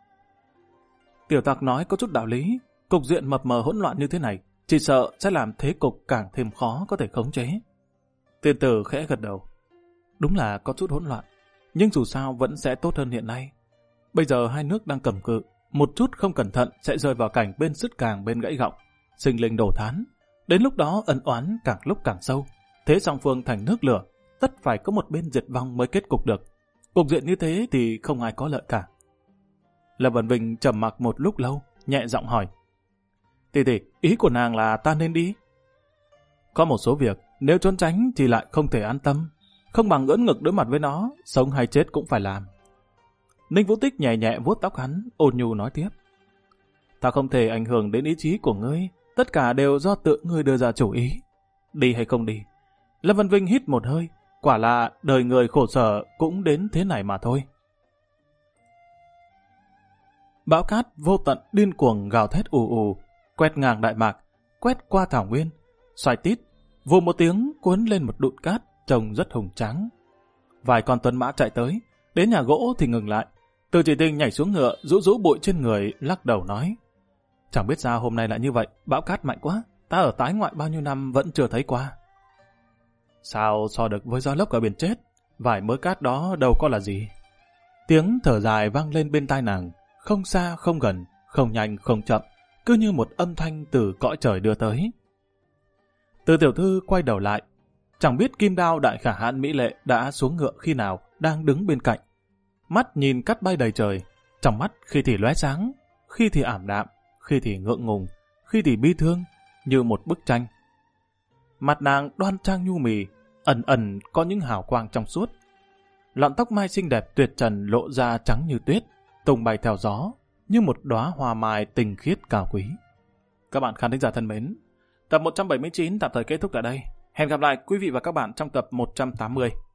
Tiểu tặc nói có chút đạo lý, cục diện mập mờ hỗn loạn như thế này, chỉ sợ sẽ làm thế cục càng thêm khó có thể khống chế. Tiên tử khẽ gật đầu. Đúng là có chút hỗn loạn, nhưng dù sao vẫn sẽ tốt hơn hiện nay. Bây giờ hai nước đang cầm cự, một chút không cẩn thận sẽ rơi vào cảnh bên sứt càng bên gãy gọng, sinh linh đổ thán. Đến lúc đó ân oán càng lúc càng sâu, thế song phương thành nước lửa, tất phải có một bên diệt vong mới kết cục được. Cục diện như thế thì không ai có lợi cả. Lâm Văn Vinh trầm mặc một lúc lâu, nhẹ giọng hỏi. Tỷ, ý của nàng là ta nên đi? Có một số việc, nếu trốn tránh thì lại không thể an tâm, không bằng ưỡn ngực đối mặt với nó, sống hay chết cũng phải làm. Ninh Vũ Tích nhẹ nhẹ vuốt tóc hắn, ôn nhu nói tiếp. Ta không thể ảnh hưởng đến ý chí của ngươi, tất cả đều do tự ngươi đưa ra chủ ý. Đi hay không đi? Lâm Văn Vinh hít một hơi, quả là đời người khổ sở cũng đến thế này mà thôi. Bão cát vô tận điên cuồng gào thét ù ù, quét ngang Đại Mạc, quét qua thảo nguyên, xoay tít, vù một tiếng cuốn lên một đụn cát trông rất hùng tráng. Vài con tuấn mã chạy tới, đến nhà gỗ thì ngừng lại. Từ Chỉ Tinh nhảy xuống ngựa, rũ rũ bụi trên người, lắc đầu nói. Chẳng biết sao hôm nay lại như vậy, bão cát mạnh quá, ta ở tái ngoại bao nhiêu năm vẫn chưa thấy qua. Sao so được với gió lốc ở biển chết, vài mớ cát đó đâu có là gì. Tiếng thở dài vang lên bên tai nàng, không xa không gần, không nhanh không chậm, cứ như một âm thanh từ cõi trời đưa tới. Từ tiểu thư quay đầu lại, chẳng biết kim đao đại khả hãn mỹ lệ đã xuống ngựa khi nào, đang đứng bên cạnh. Mắt nhìn cát bay đầy trời, trong mắt khi thì lóe sáng, khi thì ảm đạm, khi thì ngượng ngùng, khi thì bi thương, như một bức tranh. Mặt nàng đoan trang nhu mì, ẩn ẩn có những hào quang trong suốt. Lọn tóc mai xinh đẹp tuyệt trần lộ ra trắng như tuyết, tung bay theo gió, như một đóa hoa mai tinh khiết cao quý. Các bạn khán thính giả thân mến, tập 179 tạm thời kết thúc tại đây. Hẹn gặp lại quý vị và các bạn trong tập 180.